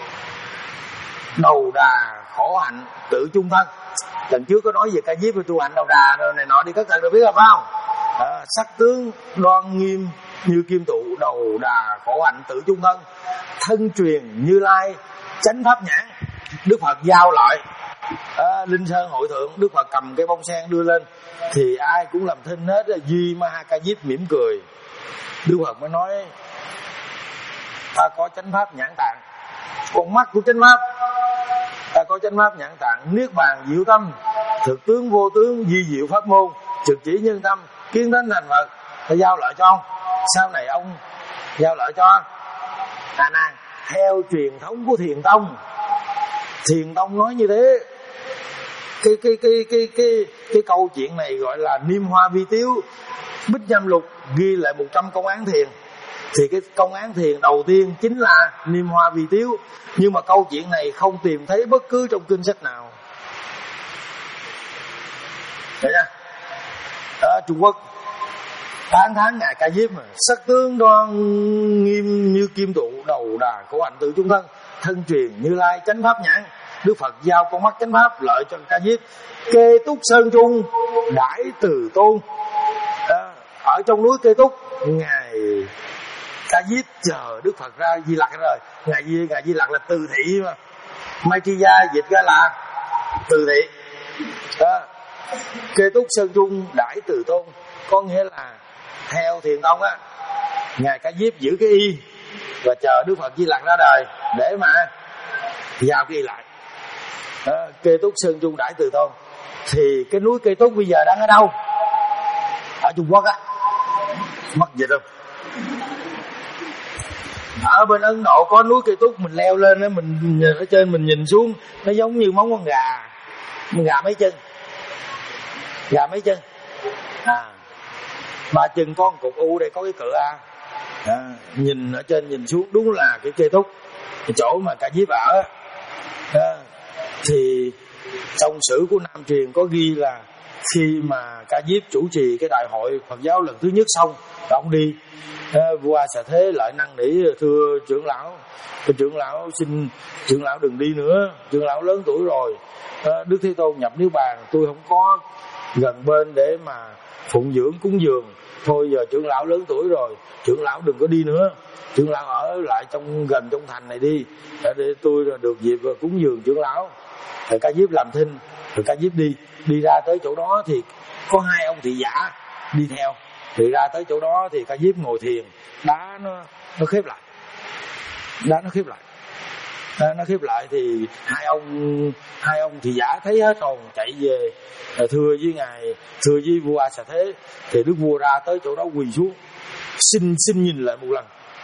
đầu đà khổ hạnh tự chung thân. Lần trước có nói về Ca Diếp tu hạnh đầu đà rồi này nọ đi các thầy được biết là phải không? À, sắc tướng đoan nghiêm như kim tụ, đầu đà khổ hạnh tự chung thân, thân truyền Như Lai chánh pháp nhãn. Đức Phật giao lại à, Linh Sơn hội thượng, Đức Phật cầm cái bông sen đưa lên thì ai cũng làm thinh hết. Duy Ma Ha Ca Diếp mỉm cười. Đức Phật mới nói ta có chánh pháp nhãn tạng, con mắt của chánh pháp, ta có chánh pháp nhãn tạng, niết bàn diệu tâm, thực tướng vô tướng, di diệu pháp môn, trực chỉ nhân tâm, kiến thánh thành Phật. Ta giao lại cho ông, sau này ông giao lại cho A Nan theo truyền thống của Thiền Tông. Thiền Tông nói như thế. Cái cái cái cái cái cái câu chuyện này gọi là Niêm Hoa Vi Tiếu, Bích Nhâm Lục ghi lại một trăm công án thiền. Thì cái công án thiền đầu tiên chính là Niêm Hoa Vi Tiếu. Nhưng mà câu chuyện này không tìm thấy bất cứ trong kinh sách nào. Thấy chưa? Ở Trung Quốc tán thán ngài Ca Diếp mà, sắc tướng đoan nghiêm như kim tụ, đầu đà khổ hạnh tự chung thân, thân truyền Như Lai chánh pháp nhãn. Đức Phật giao con mắt chánh pháp lợi cho Ca Diếp. Kê Túc Sơn Trung Đãi Từ Tôn. À, ở trong núi Kê Túc, ngài Ca Diếp chờ Đức Phật ra Di Lặc rồi. Ngài Di ngài Di Lặc là từ thị mà, Maitreya dịch ra là từ thị. À, Kê Túc Sơn Trung Đãi Từ Tôn có nghĩa là theo Thiền Tông á, ngài Ca Diếp giữ cái y và chờ Đức Phật Di Lặc ra đời để mà giao cái y lại. À, Kê Túc Sơn Trung Đãi Từ Tôn. Thì cái núi Kê Túc bây giờ đang ở đâu? Ở Trung Quốc á. Mất dịch không? Ở bên Ấn Độ có núi Kê Túc, mình leo lên đó, mình ở trên mình nhìn xuống nó giống như móng con gà. Con gà mấy chân? Gà mấy chân? À, ba chân có một cục u đây, có cái cửa A. À, nhìn ở trên nhìn xuống đúng là cái Kê Túc, cái chỗ mà Ca Diếp ở. À, thì trong sử của Nam truyền có ghi là khi mà Ca Diếp chủ trì cái đại hội Phật giáo lần thứ nhất xong, ông đi, à, vua A Xà Thế lại năn nỉ thưa trưởng lão, cái trưởng lão xin trưởng lão đừng đi nữa, trưởng lão lớn tuổi rồi, à, Đức Thế Tôn nhập niết bàn, tôi không có gần bên để mà phụng dưỡng cúng dường, thôi giờ trưởng lão lớn tuổi rồi, trưởng lão đừng có đi nữa, trưởng lão ở lại trong gần trong thành này đi để tôi được dịp cúng dường trưởng lão. Rồi Ca Diếp làm thinh, rồi Ca Diếp đi đi ra tới chỗ đó thì có hai ông thị giả đi theo. Thì ra tới chỗ đó thì Ca Diếp ngồi thiền, đá nó nó khép lại, đá nó khép lại, đá nó khép lại thì hai ông hai ông thị giả thấy hết hồn chạy về thưa với ngài, thưa với vua A Xà Thế. Thì đức vua ra tới chỗ đó quỳ xuống, xin xin nhìn lại một lần.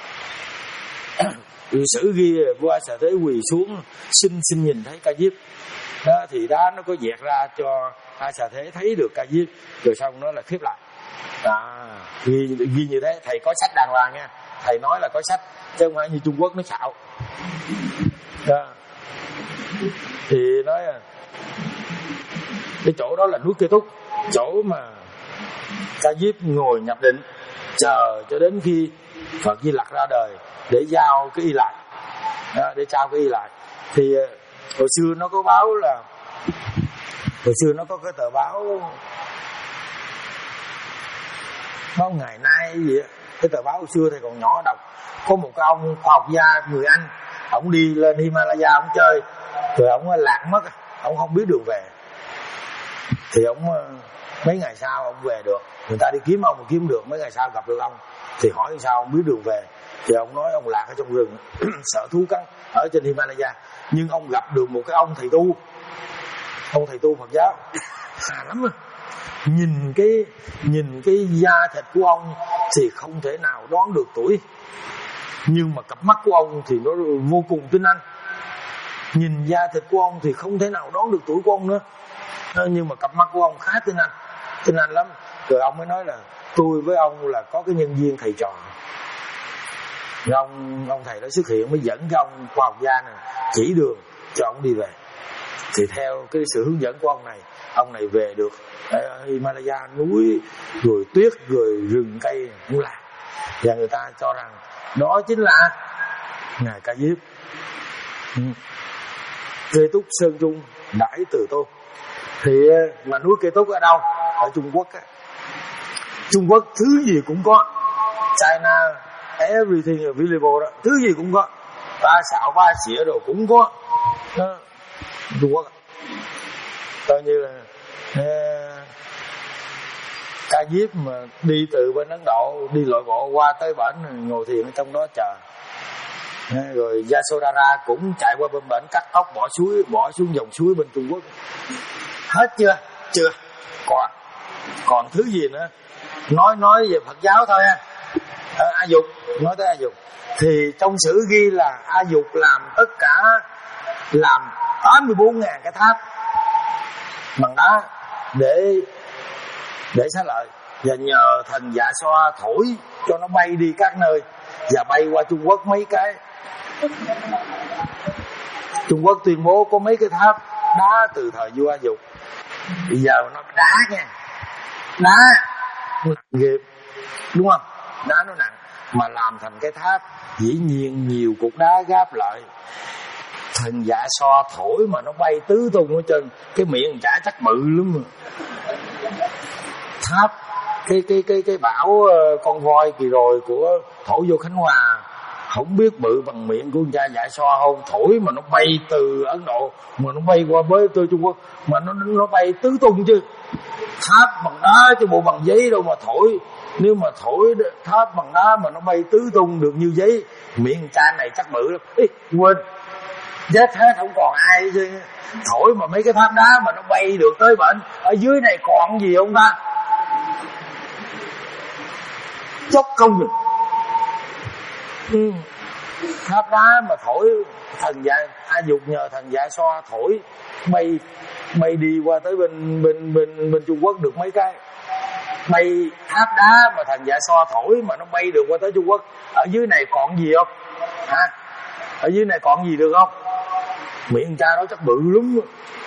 Sử ghi vua A Xà Thế quỳ xuống xin xin nhìn thấy Ca Diếp. Đó, thì đá nó có dẹt ra cho A Xà Thế thấy được Ca Diếp, rồi xong nó là khép lại. À, ghi, ghi như thế. Thầy có sách đàng hoàng nha. Thầy nói là có sách, chứ không phải như Trung Quốc nó xạo. Đó. Thì nói cái chỗ đó là núi Kê Túc, chỗ mà Ca Diếp ngồi nhập định chờ cho đến khi Phật Di Lặc ra đời để giao cái y lại, đó, để trao cái y lại. Thì hồi xưa nó có báo là hồi xưa nó có cái tờ báo báo Ngày Nay gì á, cái tờ báo hồi xưa thầy còn nhỏ đọc, có một cái ông khoa học gia người Anh, ông đi lên Himalaya ông chơi, rồi ông lạc mất, ông không biết đường về. Thì ông mấy ngày sau ông về được, người ta đi kiếm ông mà kiếm được, mấy ngày sau gặp được ông thì hỏi sao ông biết đường về. Thì ông nói ông lạc ở trong rừng sợ thú cắn ở trên Himalaya, nhưng ông gặp được một cái ông thầy tu, ông thầy tu Phật giáo xa lắm. Nhìn cái nhìn cái da thịt của ông thì không thể nào đoán được tuổi, nhưng mà cặp mắt của ông thì nó vô cùng tinh anh. Nhìn da thịt của ông thì không thể nào đoán được tuổi của ông nữa, nhưng mà cặp mắt của ông khá tinh anh, tinh anh lắm. Rồi ông mới nói là tôi với ông là có cái nhân viên thầy trò. Rồi ông ông thầy đó xuất hiện mới dẫn cái ông khoa học gia này chỉ đường cho ông đi về. Thì theo cái sự hướng dẫn của ông này, ông này về được ở Himalaya, núi rồi tuyết rồi rừng cây cũng là, và người ta cho rằng đó chính là ngài Ca Diếp. ừ. Kê Túc Sơn Trung Đại Từ Tôn. Thì mà núi Kê Túc ở đâu? Ở Trung Quốc á. Trung Quốc thứ gì cũng có, China everything available đó, thứ gì cũng có, ba xạo ba xỉa đồ cũng có đó. Trung Quốc coi như là uh, Ca Diếp mà đi từ bên Ấn Độ đi lội bộ qua tới bển ngồi thiền ở trong đó chờ. Rồi Yasodhara cũng chạy qua bên bển cắt tóc bỏ suối, bỏ xuống dòng suối bên Trung Quốc. Hết chưa? Chưa. Còn còn thứ gì nữa? Nói nói về Phật giáo thôi ha. À, A Dục, nói tới A Dục thì trong sử ghi là A Dục làm tất cả làm tám mươi bốn ngàn cái tháp bằng đá để để xá lợi, và nhờ thần Dạ Xoa thổi cho nó bay đi các nơi, và bay qua Trung Quốc mấy cái. Trung Quốc tuyên bố có mấy cái tháp đá từ thời vua A Dục. Bây giờ nó đá nha, đá ghê đúng không? Đá nó nặng mà làm thành cái tháp, dĩ nhiên nhiều cục đá gáp lại, thần Dạ So thổi mà nó bay tứ tung ở trên cái miệng chả chắc bự lắm mà. Tháp cái cái cái cái bão con voi kỳ rồi của thổi vô Khánh Hòa không biết bự bằng miệng của cha Dạ So không, thổi mà nó bay từ Ấn Độ mà nó bay qua với tôi Trung Quốc mà nó nó bay tứ tung chứ. Tháp bằng đá chứ bộ bằng giấy đâu mà thổi. Nếu mà thổi tháp bằng đá mà nó bay tứ tung được như giấy, miệng cha này chắc bự lắm. Ê, quên, chết hết không còn ai chứ. Thổi mà mấy cái tháp đá mà nó bay được tới bển, ở dưới này còn gì không ta? Chốc không được. ừ. Tháp đá mà thổi, thần dạ A Dục nhờ thần Dạ So thổi bay bay đi qua tới bên bên bên bên Trung Quốc được mấy cái. Bay tháp đá mà thần Dạ So thổi mà nó bay được qua tới Trung Quốc, ở dưới này còn gì không hả? Ở dưới này còn gì được không? Miệng cha đó chắc bự lắm,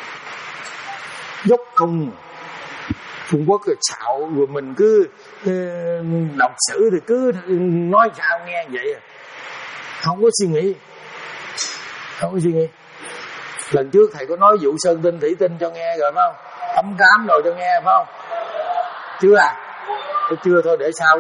dốc không. Trung Quốc rồi xạo, rồi mình cứ đọc sử thì cứ nói sao nghe vậy, không có suy nghĩ, không có suy nghĩ. Lần trước thầy có nói vụ sơn tinh thủy tinh cho nghe rồi phải không? Tấm cám rồi cho nghe phải không? Chưa à? Tôi chưa thôi để sau đi.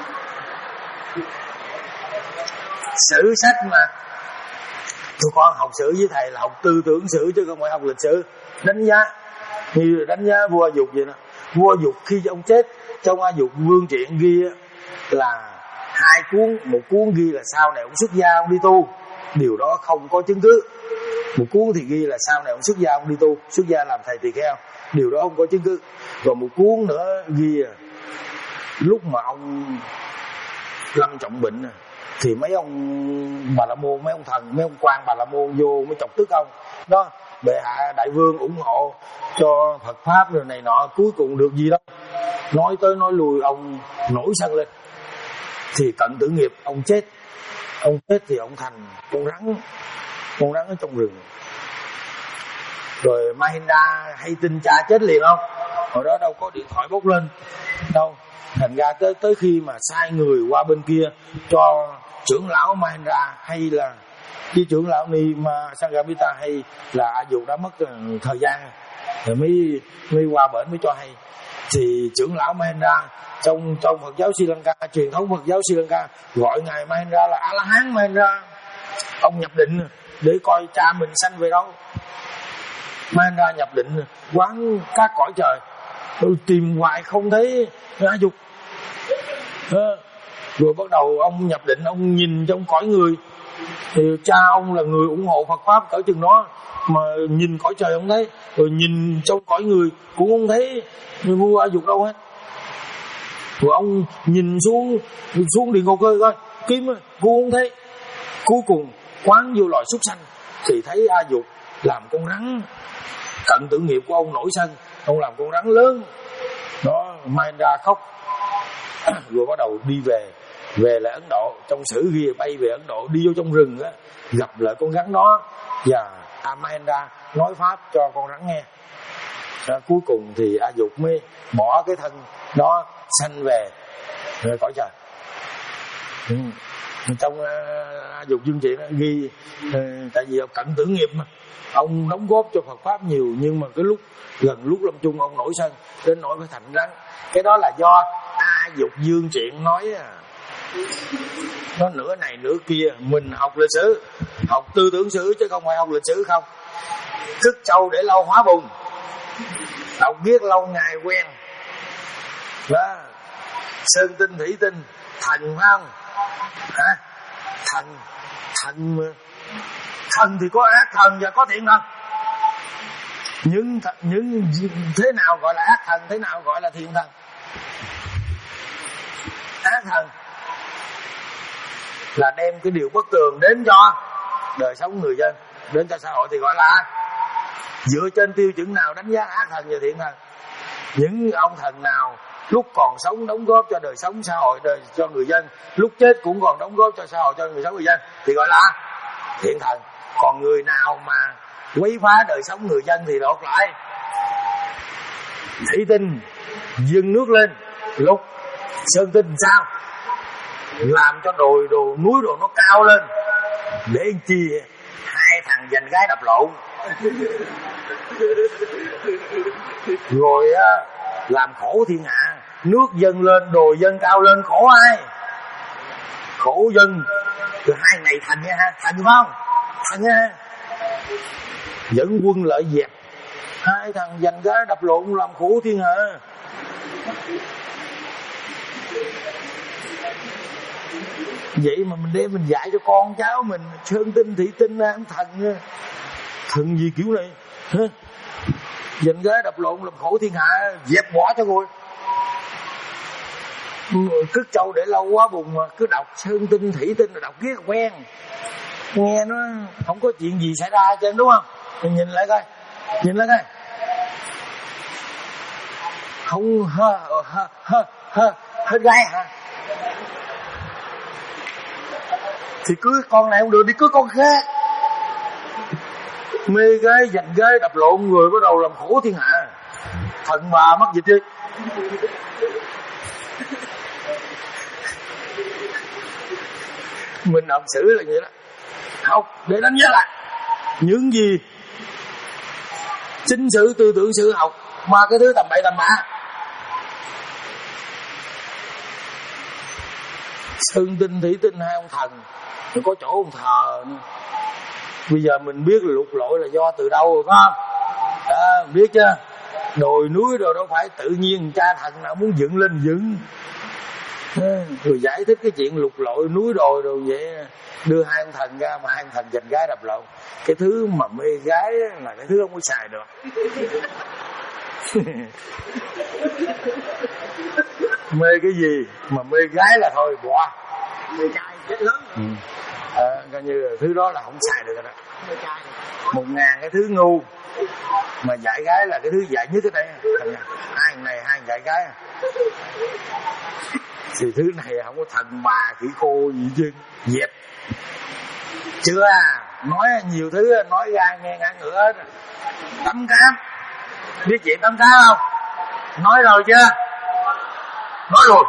Sử sách mà tụi con học sử với thầy là học tư tưởng sử chứ không phải học lịch sử. Đánh giá như đánh giá vua A Dục vậy đó. Vua A Dục khi ông chết, trong A Dục Vương Truyện ghi là hai cuốn, một cuốn ghi là sau này ông xuất gia ông đi tu, điều đó không có chứng cứ. Một cuốn thì ghi là sau này ông xuất gia ông đi tu, xuất gia làm thầy tỳ kheo, điều đó không có chứng cứ. Rồi một cuốn nữa ghi là lúc mà ông lâm trọng bệnh thì mấy ông Bà La Môn, mấy ông thần, mấy ông quan Bà La Môn vô mới chọc tức ông đó. Bệ hạ đại vương ủng hộ cho Phật pháp rồi này nọ, cuối cùng được gì đâu, nói tới nói lui ông nổi sân lên. Thì cận tử nghiệp ông chết. Ông chết thì ông thành con rắn, con rắn ở trong rừng. Rồi Mahinda hay tin cha chết liền không? Hồi đó đâu có điện thoại bốc lên đâu. Thành ra tới tới khi mà sai người qua bên kia cho trưởng lão Mahinda hay là với trưởng lão Ni Ma Sanghamitta hay là A Dục đã mất thời gian rồi mới mới qua bển mới cho hay. Thì trưởng lão Mahinda trong trong Phật giáo Sri Lanka, truyền thống Phật giáo Sri Lanka gọi ngài Mahinda là A La Hán Mahinda. Ông nhập định để coi cha mình sanh về đâu. Mahinda nhập định quán các cõi trời, tôi tìm hoài không thấy A Dục. Rồi bắt đầu ông nhập định, ông nhìn trong cõi người thì cha ông là người ủng hộ Phật pháp cỡ chừng đó, mà nhìn cõi trời ông thấy, rồi nhìn trong cõi người cũng không thấy vua A Dục đâu hết. Rồi ông nhìn xuống xuống địa ngục coi kiếm cũng không thấy. Cuối cùng quán vô loài súc sanh thì thấy A Dục làm con rắn. Cận tử nghiệp của ông nổi sân, ông làm con rắn lớn đó. Mahinda khóc. Rồi bắt đầu đi về về lại Ấn Độ. Trong sử ghi bay về Ấn Độ, đi vô trong rừng á, gặp lại con rắn đó và Mahinda nói pháp cho con rắn nghe. Rồi cuối cùng thì A Dục mới bỏ cái thân đó sanh về rồi cõi trời. Ừ. Trong uh, A Dục Dương Truyện ghi uh, tại vì ông cận tử nghiệp mà ông đóng góp cho Phật pháp nhiều, nhưng mà cái lúc gần lúc lâm chung ông nổi sân đến nỗi phải thành rắn. Cái đó là do A Dục Dương Truyện nói à. Nó nửa này nửa kia. Mình học lịch sử, học tư tưởng sử chứ không phải học lịch sử không. Cứt trâu để lâu hóa bùn, đọc viết lâu ngày quen đó. Sơn tinh thủy tinh thần phải không hả? Thần thần mà. Thần thì có ác thần và có thiện thần. Nhưng những thế nào gọi là ác thần, thế nào gọi là thiện thần? Ác thần là đem cái điều bất tường đến cho đời sống người dân, đến cho xã hội thì gọi là dựa trên tiêu chuẩn nào đánh giá ác thần và thiện thần? Những ông thần nào lúc còn sống đóng góp cho đời sống xã hội, đời cho người dân, lúc chết cũng còn đóng góp cho xã hội, cho người sống người dân thì gọi là thiện thần. Còn người nào mà quấy phá đời sống người dân thì đột lại thủy tinh dâng nước lên, lúc sơn tinh sao làm cho đồi đồ núi đồ nó cao lên để chi hai thằng giành gái đập lộn. Rồi á, làm khổ thiên hạ, nước dâng lên đồi dâng cao lên, khổ ai? Khổ dân. Rồi hai này thành nha ha, thành phải không? Thành nha. Dẫn quân lợi dẹp, hai thằng giành gái đập lộn làm khổ thiên hạ. Vậy mà mình đem mình dạy cho con cháu mình sơn tinh thủy tinh ăn thần. Thần gì kiểu này hả? Giành gái đập lộn làm khổ thiên hạ, dẹp bỏ cho rồi. Cứt trâu để lâu quá bùn mà cứ đọc sơn tinh thủy tinh rồi đọc viết quen, nghe nó không có chuyện gì xảy ra trên, đúng không? Mình nhìn lại coi, nhìn lại coi, không hơ hơ hơ hơ hết gái hả? Thì cưới con này không được, đi cưới con khác. Mê gái giành gái đập lộn người bắt đầu làm khổ thiên hạ. Thần bà mắc dịch đi. Mình học sử là vậy đó, học để đánh giá lại những gì chính sử, tư tưởng sử học mà cái thứ tầm bậy tầm bạ. Sơn tinh thủy tinh hai ông thần, rồi có chỗ ông thờ nữa. Bây giờ mình biết là lục lội là do từ đâu rồi phải không? À, biết chưa? Đồi núi rồi đâu phải tự nhiên cha thần nào muốn dựng lên dựng. Rồi giải thích cái chuyện lục lội núi đồi rồi vậy, đưa hai ông thần ra mà hai ông thần giành gái đập lộn. Cái thứ mà mê gái là cái thứ không có xài được. Mê cái gì mà mê gái là thôi bỏ. Mê trai rất lớn. Ừ. À, coi như là thứ đó là không xài được rồi đó. Mê trai một ngàn cái thứ ngu mà dạy gái là cái thứ dạy nhất cái đây. Hai thằng này hai thằng dạy gái Thì thứ này không có thần bà khỉ khô gì chứ. Dẹp. Chưa à. Nói nhiều thứ nói ra nghe ngã ngửa hết. Tắm cám. Biết chuyện tắm cám không? Nói rồi chưa? Nói rồi.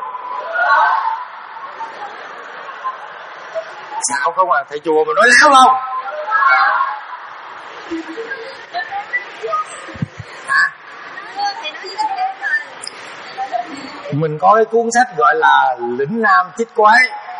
Sao không à? Thầy chùa mà nói láo không? Hả? Mình có cái cuốn sách gọi là Lĩnh Nam Chích Quái,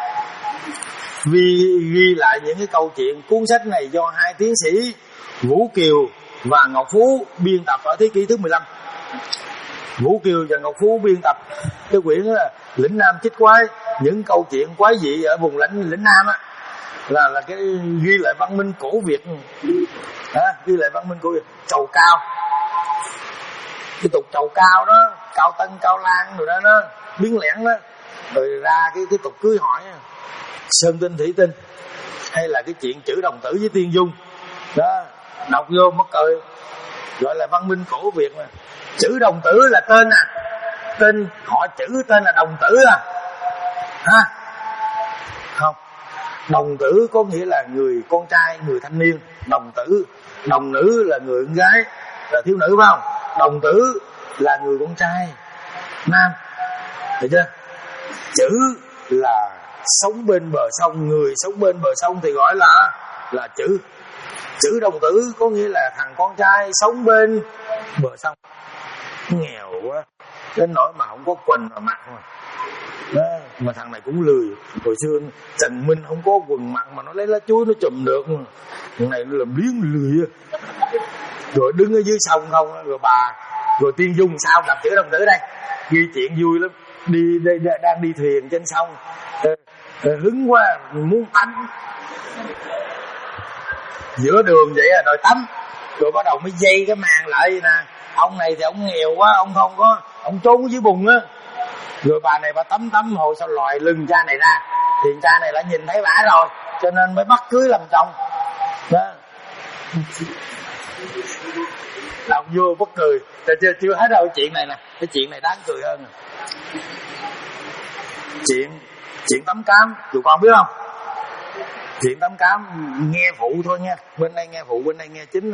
vì ghi lại những cái câu chuyện. Cuốn sách này do hai tiến sĩ Vũ Kiều và Ngọc Phú biên tập ở thế kỷ thứ mười lăm. Vũ Kiều và Ngọc Phú biên tập cái quyển là Lĩnh Nam Chích Quái, những câu chuyện quái dị ở vùng lãnh lĩnh Nam á, là là cái ghi lại văn minh cổ Việt. À, ghi lại văn minh cổ Việt. Trầu cao, cái tục trầu cao đó, cao tân cao lan rồi đó, nó biến lẻn đó, rồi ra cái cái tục cưới hỏi sơn tinh thủy tinh, hay là cái chuyện chữ đồng tử với tiên dung đó, đọc vô mất cười. Gọi là văn minh cổ Việt mà. Chữ đồng tử là tên à, tên họ chữ tên là đồng tử à, ha? Không, đồng tử có nghĩa là người con trai, người thanh niên. Đồng tử, đồng nữ là người con gái, là thiếu nữ phải không? Đồng tử là người con trai nam, được chưa? Chữ là sống bên bờ sông, người sống bên bờ sông thì gọi là là chữ. Chữ đồng tử có nghĩa là thằng con trai sống bên bờ sông. Nghèo quá đến nỗi mà không có quần mà mặc mà. Đó, mà thằng này cũng lười. Hồi xưa Trần Minh không có quần mặc mà nó lấy lá chuối nó chùm được. Thằng này nó làm biến lười. Rồi đứng ở dưới sông không. Rồi bà, rồi Tiên Dung sao gặp chữ đồng tử đây. Ghi chuyện vui lắm. Đi đây, đang đi thuyền trên sông, hứng quá muốn tắm, giữa đường vậy à, rồi tắm. Rồi bắt đầu mới dây cái màn lại vậy nè. Ông này thì ông nghèo quá, ông không có, ông trốn dưới bùn á. Rồi bà này bà tắm tắm hồi sau lòi lưng cha này ra, thì cha này đã nhìn thấy bả rồi, cho nên mới bắt cưới làm chồng đó. Đọc vô bất cười. Chưa, chưa hết đâu chuyện này nè. Cái chuyện này đáng cười hơn. Chuyện Chuyện tắm cám tụi con biết không? Chuyện tắm cám nghe phụ thôi nha. Bên đây nghe phụ, bên đây nghe chính.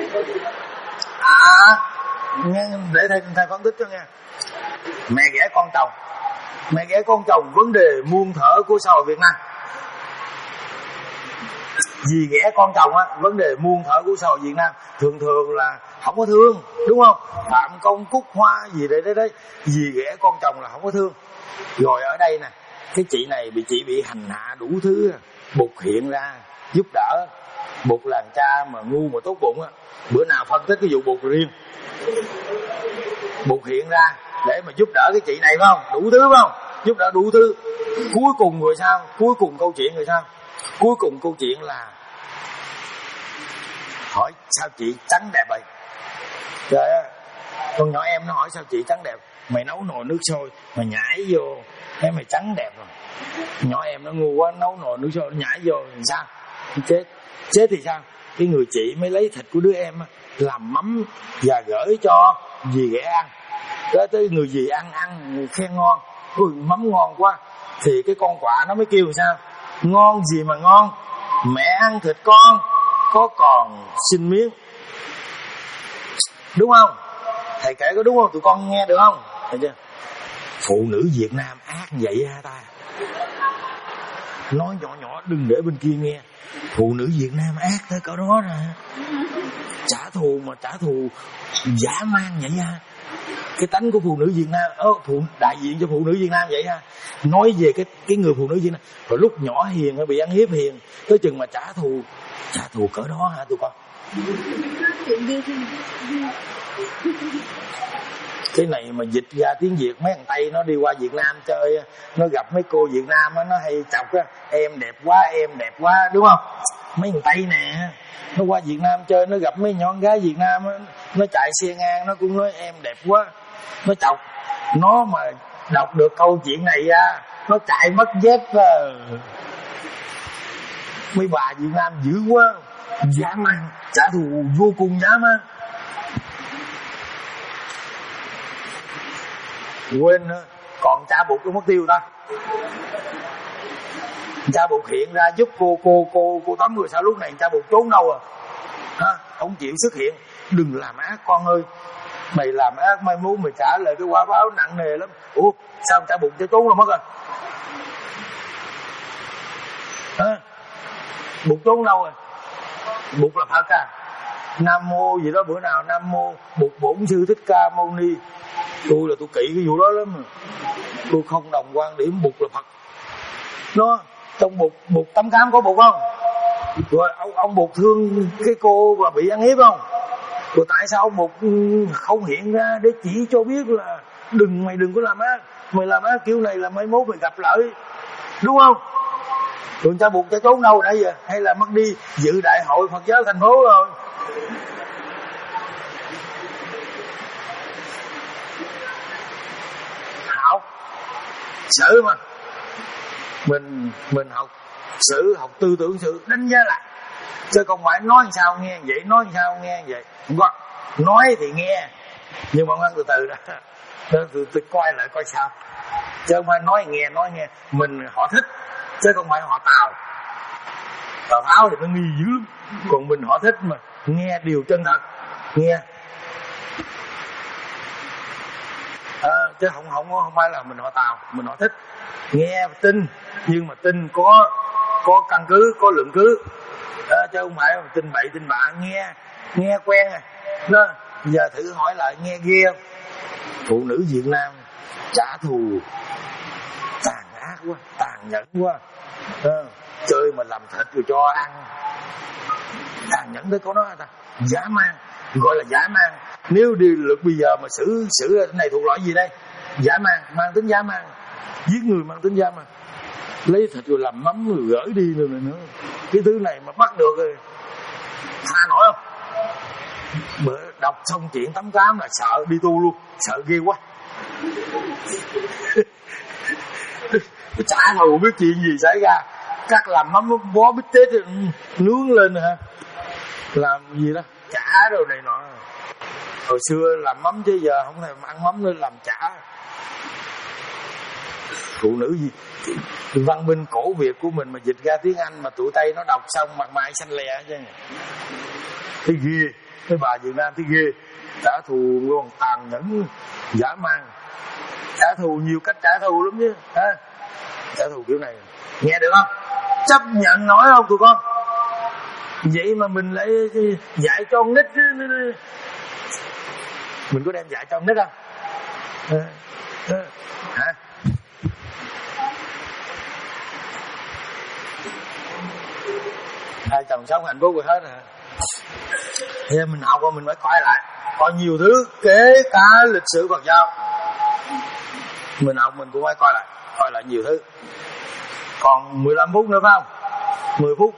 À, nghe, để thầy, thầy phân tích cho nghe. Mẹ ghẻ con chồng. Mẹ ghẻ con chồng vấn đề muôn thở của xã hội Việt Nam. Dì ghẻ con chồng á, vấn đề muôn thở của xã hội Việt Nam. Thường thường là không có thương, đúng không? Phạm công cúc hoa gì đấy đấy đấy. Dì ghẻ con chồng là không có thương. Rồi ở đây nè, cái chị này bị chị bị hành hạ đủ thứ. Bụt hiện ra giúp đỡ. Bụt làm cha mà ngu mà tốt bụng á, bữa nào phân tích cái vụ Bụt riêng. Bụt hiện ra để mà giúp đỡ cái chị này phải không? Đủ thứ phải không? Giúp đỡ đủ thứ. Cuối cùng rồi sao? Cuối cùng câu chuyện rồi sao? Cuối cùng câu chuyện là hỏi sao chị trắng đẹp vậy? Trời ơi, con nhỏ em nó hỏi sao chị trắng đẹp. Mày nấu nồi nước sôi, mày nhảy vô, thế mày trắng đẹp rồi. Nhỏ em nó ngu quá, nấu nồi nước sôi, nó nhảy vô thì sao? Chết. Chết thì sao? Cái người chị mới lấy thịt của đứa em làm mắm và gửi cho dì ghẻ ăn. Tới tới người dì ăn, ăn khen ngon. Ui, mắm ngon quá. Thì cái con quạ nó mới kêu sao? Ngon gì mà ngon, mẹ ăn thịt con có còn xin miếng. Đúng không? Thầy kể có đúng không? Tụi con nghe được không? Thấy chưa? Phụ nữ Việt Nam ác vậy ha ta. Nói nhỏ nhỏ đừng để bên kia nghe. Phụ nữ Việt Nam ác tới cỡ đó rồi. Trả thù mà trả thù dã man vậy ha. Cái tánh của phụ nữ Việt Nam, ơ phụ đại diện cho phụ nữ Việt Nam vậy ha. Nói về cái cái người phụ nữ Việt Nam, rồi lúc nhỏ hiền hay bị ăn hiếp hiền, tới chừng mà trả thù, trả thù cỡ đó hả tụi con? Cái này mà dịch ra tiếng Việt, mấy thằng Tây nó đi qua Việt Nam chơi, nó gặp mấy cô Việt Nam á, nó hay chọc á, em đẹp quá, em đẹp quá, đúng không? Mấy thằng Tây nè, nó qua Việt Nam chơi, nó gặp mấy nhỏ con gái Việt Nam á, nó chạy xe ngang, nó cũng nói em đẹp quá, nó chọc. Nó mà đọc được câu chuyện này ra, nó chạy mất dép à. Mấy bà Việt Nam dữ quá, dã man, trả thù vô cùng dã man. quên nữa. Còn cha Bụt cũng mất tiêu ta. Cha Bụt hiện ra giúp cô cô cô cô Tấm rồi sao lúc này cha Bụt trốn đâu à? Hả? Không chịu xuất hiện. Đừng làm ác con ơi, mày làm ác mai mốt mày trả lời cái quả báo nặng nề lắm. Ủa sao cha Bụt cho trốn đâu mất rồi? Hả? Bụt trốn đâu rồi? Bụt là Phật à? Nam mô gì đó bữa nào Nam mô Bụt Bổn Sư Thích Ca Mâu Ni. Tôi là tôi kỹ cái vụ đó lắm mà. Tôi không đồng quan điểm Bụt là Phật. Nó trong Bụt Bụt Tấm Cám có Bụt không? Rồi ông ông Bụt thương cái cô mà bị ăn hiếp không? Rồi tại sao ông Bụt không hiện ra để chỉ cho biết là đừng mày đừng có làm ác, mày làm ác kiểu này là mai mốt mày gặp lợi, đúng không? Rồi cha Bụt cho trốn đâu nãy giờ? Hay là mất đi dự đại hội Phật giáo thành phố rồi? Học sử mà mình mình học sử, học tư tưởng sử, đánh giá lại, chứ không phải nói sao nghe vậy, nói sao nghe vậy. Không có, nói thì nghe nhưng mà ăn từ từ đó, từ từ coi lại coi sao, chứ không phải nói nghe nói nghe. Mình họ thích chứ không phải họ Tào. Tào Tháo thì nó nghi dữ lắm, còn mình họ thích mà nghe điều chân thật, nghe à, chứ không không không phải là mình họ Tào, mình họ thích nghe tin, nhưng mà tin có có căn cứ, có luận cứ à, chứ không phải tin bậy tin bạ. Nghe nghe quen à đó. Giờ thử hỏi lại nghe ghê không? Phụ nữ Việt Nam trả thù tàn ác quá, tàn nhẫn quá à, chơi mà làm thịt rồi cho ăn, tàn nhẫn tới có nó ta, dã man, gọi là dã man. Nếu đi lực bây giờ mà xử xử này thuộc loại gì đây? Dã man, mang tính dã man, giết người mang tính dã man, lấy thịt rồi làm mắm rồi gửi đi rồi nữa. Cái thứ này mà bắt được rồi tha nổi không? Bữa đọc xong chuyện Tấm Cám là sợ đi tu luôn, sợ ghê quá. Chả thù biết chuyện gì xảy ra, cắt làm mắm bó bít tết rồi nướng lên hả, làm gì đó chả đồ này nọ. Hồi xưa làm mắm chứ giờ không thèm ăn mắm nên làm chả. Phụ nữ gì văn minh cổ Việt của mình mà dịch ra tiếng Anh mà tụi Tây nó đọc xong mặt mày xanh lè chứ. Thấy ghê, cái bà Việt Nam thấy ghê, trả thù luôn, tàn nhẫn, dã man, trả thù nhiều cách trả thù lắm chứ, ha? Trả thù kiểu này nghe được không? Chấp nhận nói không tụi con? Vậy mà mình lại dạy cho con nít, mình có đem dạy cho con nít không? À, à, hả? Hai chồng sống hạnh phúc rồi hết hả? Thế mình học rồi mình phải coi lại, có nhiều thứ kể cả lịch sử Phật giáo mình học mình cũng phải coi lại, coi lại nhiều thứ. Còn mười lăm phút nữa phải không? mười phút.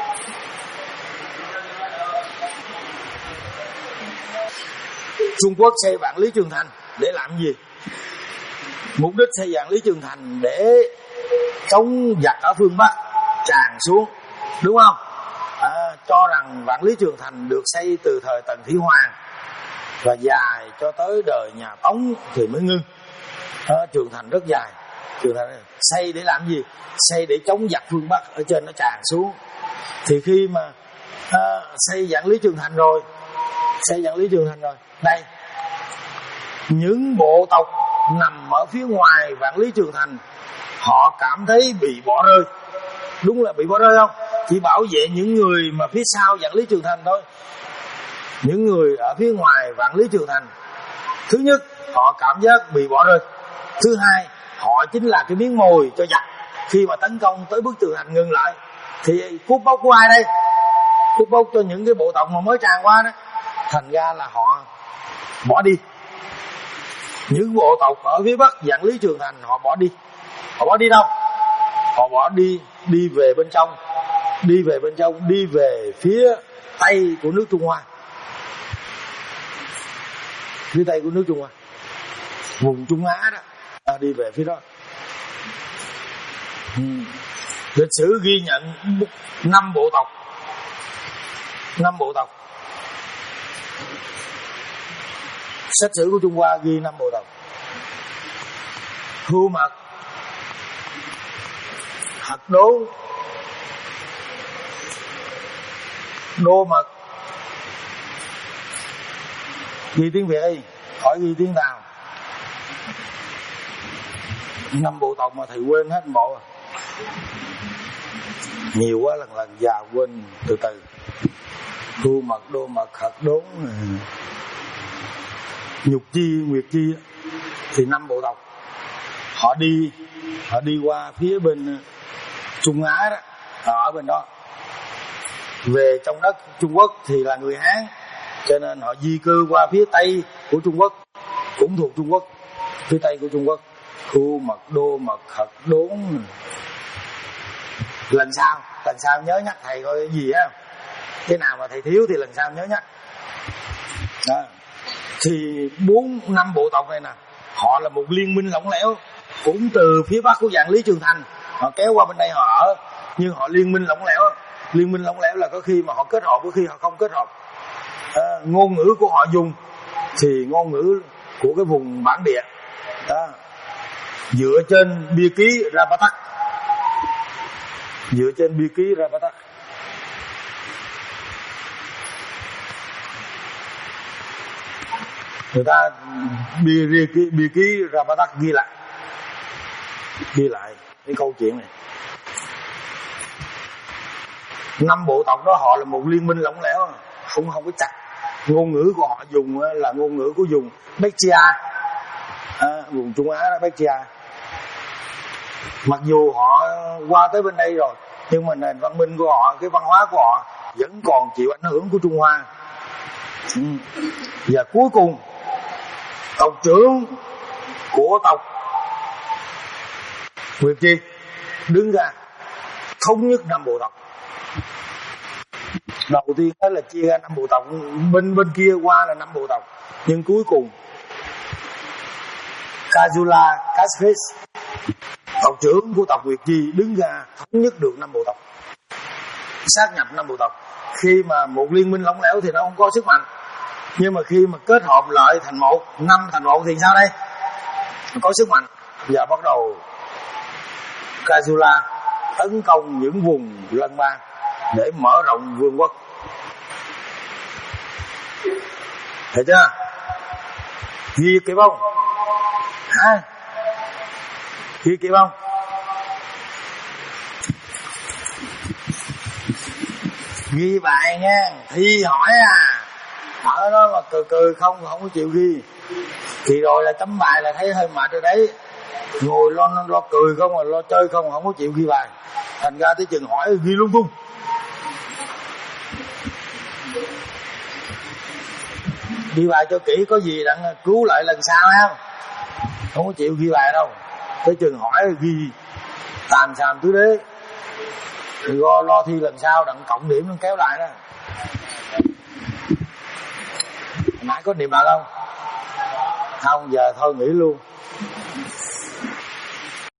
Trung Quốc xây vạn lý trường thành để làm gì? Mục đích xây vạn lý trường thành để chống giặc ở phương Bắc tràn xuống, đúng không? À, cho rằng vạn lý trường thành được xây từ thời Tần Thủy Hoàng và dài cho tới đời nhà Tống thì mới ngưng. À, trường thành rất dài. Trường thành xây để làm gì? Xây để chống giặc phương Bắc ở trên nó tràn xuống. Thì khi mà à, xây vạn lý trường thành rồi, xây vạn lý trường thành rồi, đây những bộ tộc nằm ở phía ngoài vạn lý trường thành họ cảm thấy bị bỏ rơi. Đúng là bị bỏ rơi không? Chỉ bảo vệ những người mà phía sau vạn lý trường thành thôi. Những người ở phía ngoài vạn lý trường thành, thứ nhất họ cảm giác bị bỏ rơi, thứ hai họ chính là cái miếng mồi cho giặc. Khi mà tấn công tới bức tường thành ngừng lại thì cúp bốc của ai đây? Cúp bốc cho những cái bộ tộc mà mới tràn qua đó. Thành ra là họ bỏ đi. Những bộ tộc ở phía bắc vạn lý trường thành họ bỏ đi. Họ bỏ đi đâu? Họ bỏ đi đi về bên trong, đi về bên trong, đi về phía tây của nước Trung Hoa, phía tây của nước Trung Hoa, vùng Trung Á đó, à, đi về phía đó. Ừ. Lịch sử ghi nhận năm bộ tộc, năm bộ tộc. Sách sử của Trung Hoa ghi năm bộ tộc. thu mật, hạt đố, đô mật. Ghi tiếng Việt đi, khỏi ghi tiếng nào. Năm bộ tộc mà thầy quên hết bộ. Nhiều quá lần lần già quên từ từ. Thu mật, đô mật, hạt đốn, nhục chi, nguyệt chi thì năm bộ tộc. Họ đi họ đi qua phía bên Trung Á đó, họ ở bên đó. Về trong đất Trung Quốc thì là người Hán, cho nên họ di cư qua phía Tây của Trung Quốc, cũng thuộc Trung Quốc, phía Tây của Trung Quốc. Thu mật, đô mật, hạt đốn. Lần sau lần sau nhớ nhắc thầy coi cái gì á, cái nào mà thầy thiếu thì lần sau nhớ nhắc đó. Thì bốn năm bộ tộc này nè, họ là một liên minh lỏng lẻo, cũng từ phía bắc của Vạn Lý Trường Thành, họ kéo qua bên đây họ ở, nhưng họ liên minh lỏng lẻo. Liên minh lỏng lẻo là có khi mà họ kết hợp, có khi họ không kết hợp. À, ngôn ngữ của họ dùng thì ngôn ngữ của cái vùng bản địa đó, dựa trên bia ký Rapatak, dựa trên bia ký Rapatak. Người ta bia, bia, bia, bia ký Rapatak ghi lại ghi lại cái câu chuyện này. Năm bộ tộc đó họ là một liên minh lỏng lẻo, không không có chặt. Ngôn ngữ của họ dùng là ngôn ngữ của vùng Bactria, à, vùng Trung Á đó, Bactria. Mặc dù họ qua tới bên đây rồi, nhưng mà nền văn minh của họ, cái văn hóa của họ vẫn còn chịu ảnh hưởng của Trung Hoa. Ừ. Và cuối cùng tộc trưởng của tộc Nguyệt Chi đứng ra thống nhất năm bộ tộc. Đầu tiên đó là chia ra năm bộ tộc, bên bên kia qua là năm bộ tộc, nhưng cuối cùng Kazula Kasvis, tộc trưởng của tộc Nguyệt Chi, đứng ra thống nhất được năm bộ tộc, sát nhập năm bộ tộc. Khi mà một liên minh lỏng lẻo thì nó không có sức mạnh, nhưng mà khi mà kết hợp lại thành một, năm thành một thì sao đây? Có sức mạnh. Và bắt đầu Kazula tấn công những vùng lân bang để mở rộng vương quốc. Thấy chưa? Ghi kịp không? Hả? Ghi kịp không? Ghi bài nha. Thi hỏi à, ở đó mà cười cười không không có chịu ghi thì rồi là chấm bài là thấy hơi mệt rồi đấy. Ngồi lo lo cười không, mà lo chơi không, không có chịu ghi bài. Thành ra tới chừng hỏi ghi lung tung. Ghi bài cho kỹ, có gì đặng cứu lại lần sau ha. Không có chịu ghi bài đâu. Tới chừng hỏi ghi tàm xàm tứ đế. Thì lo, lo thi lần sau đặng cộng điểm nó kéo lại đó. Nãy có niệm nào không? Không, giờ thôi nghỉ luôn.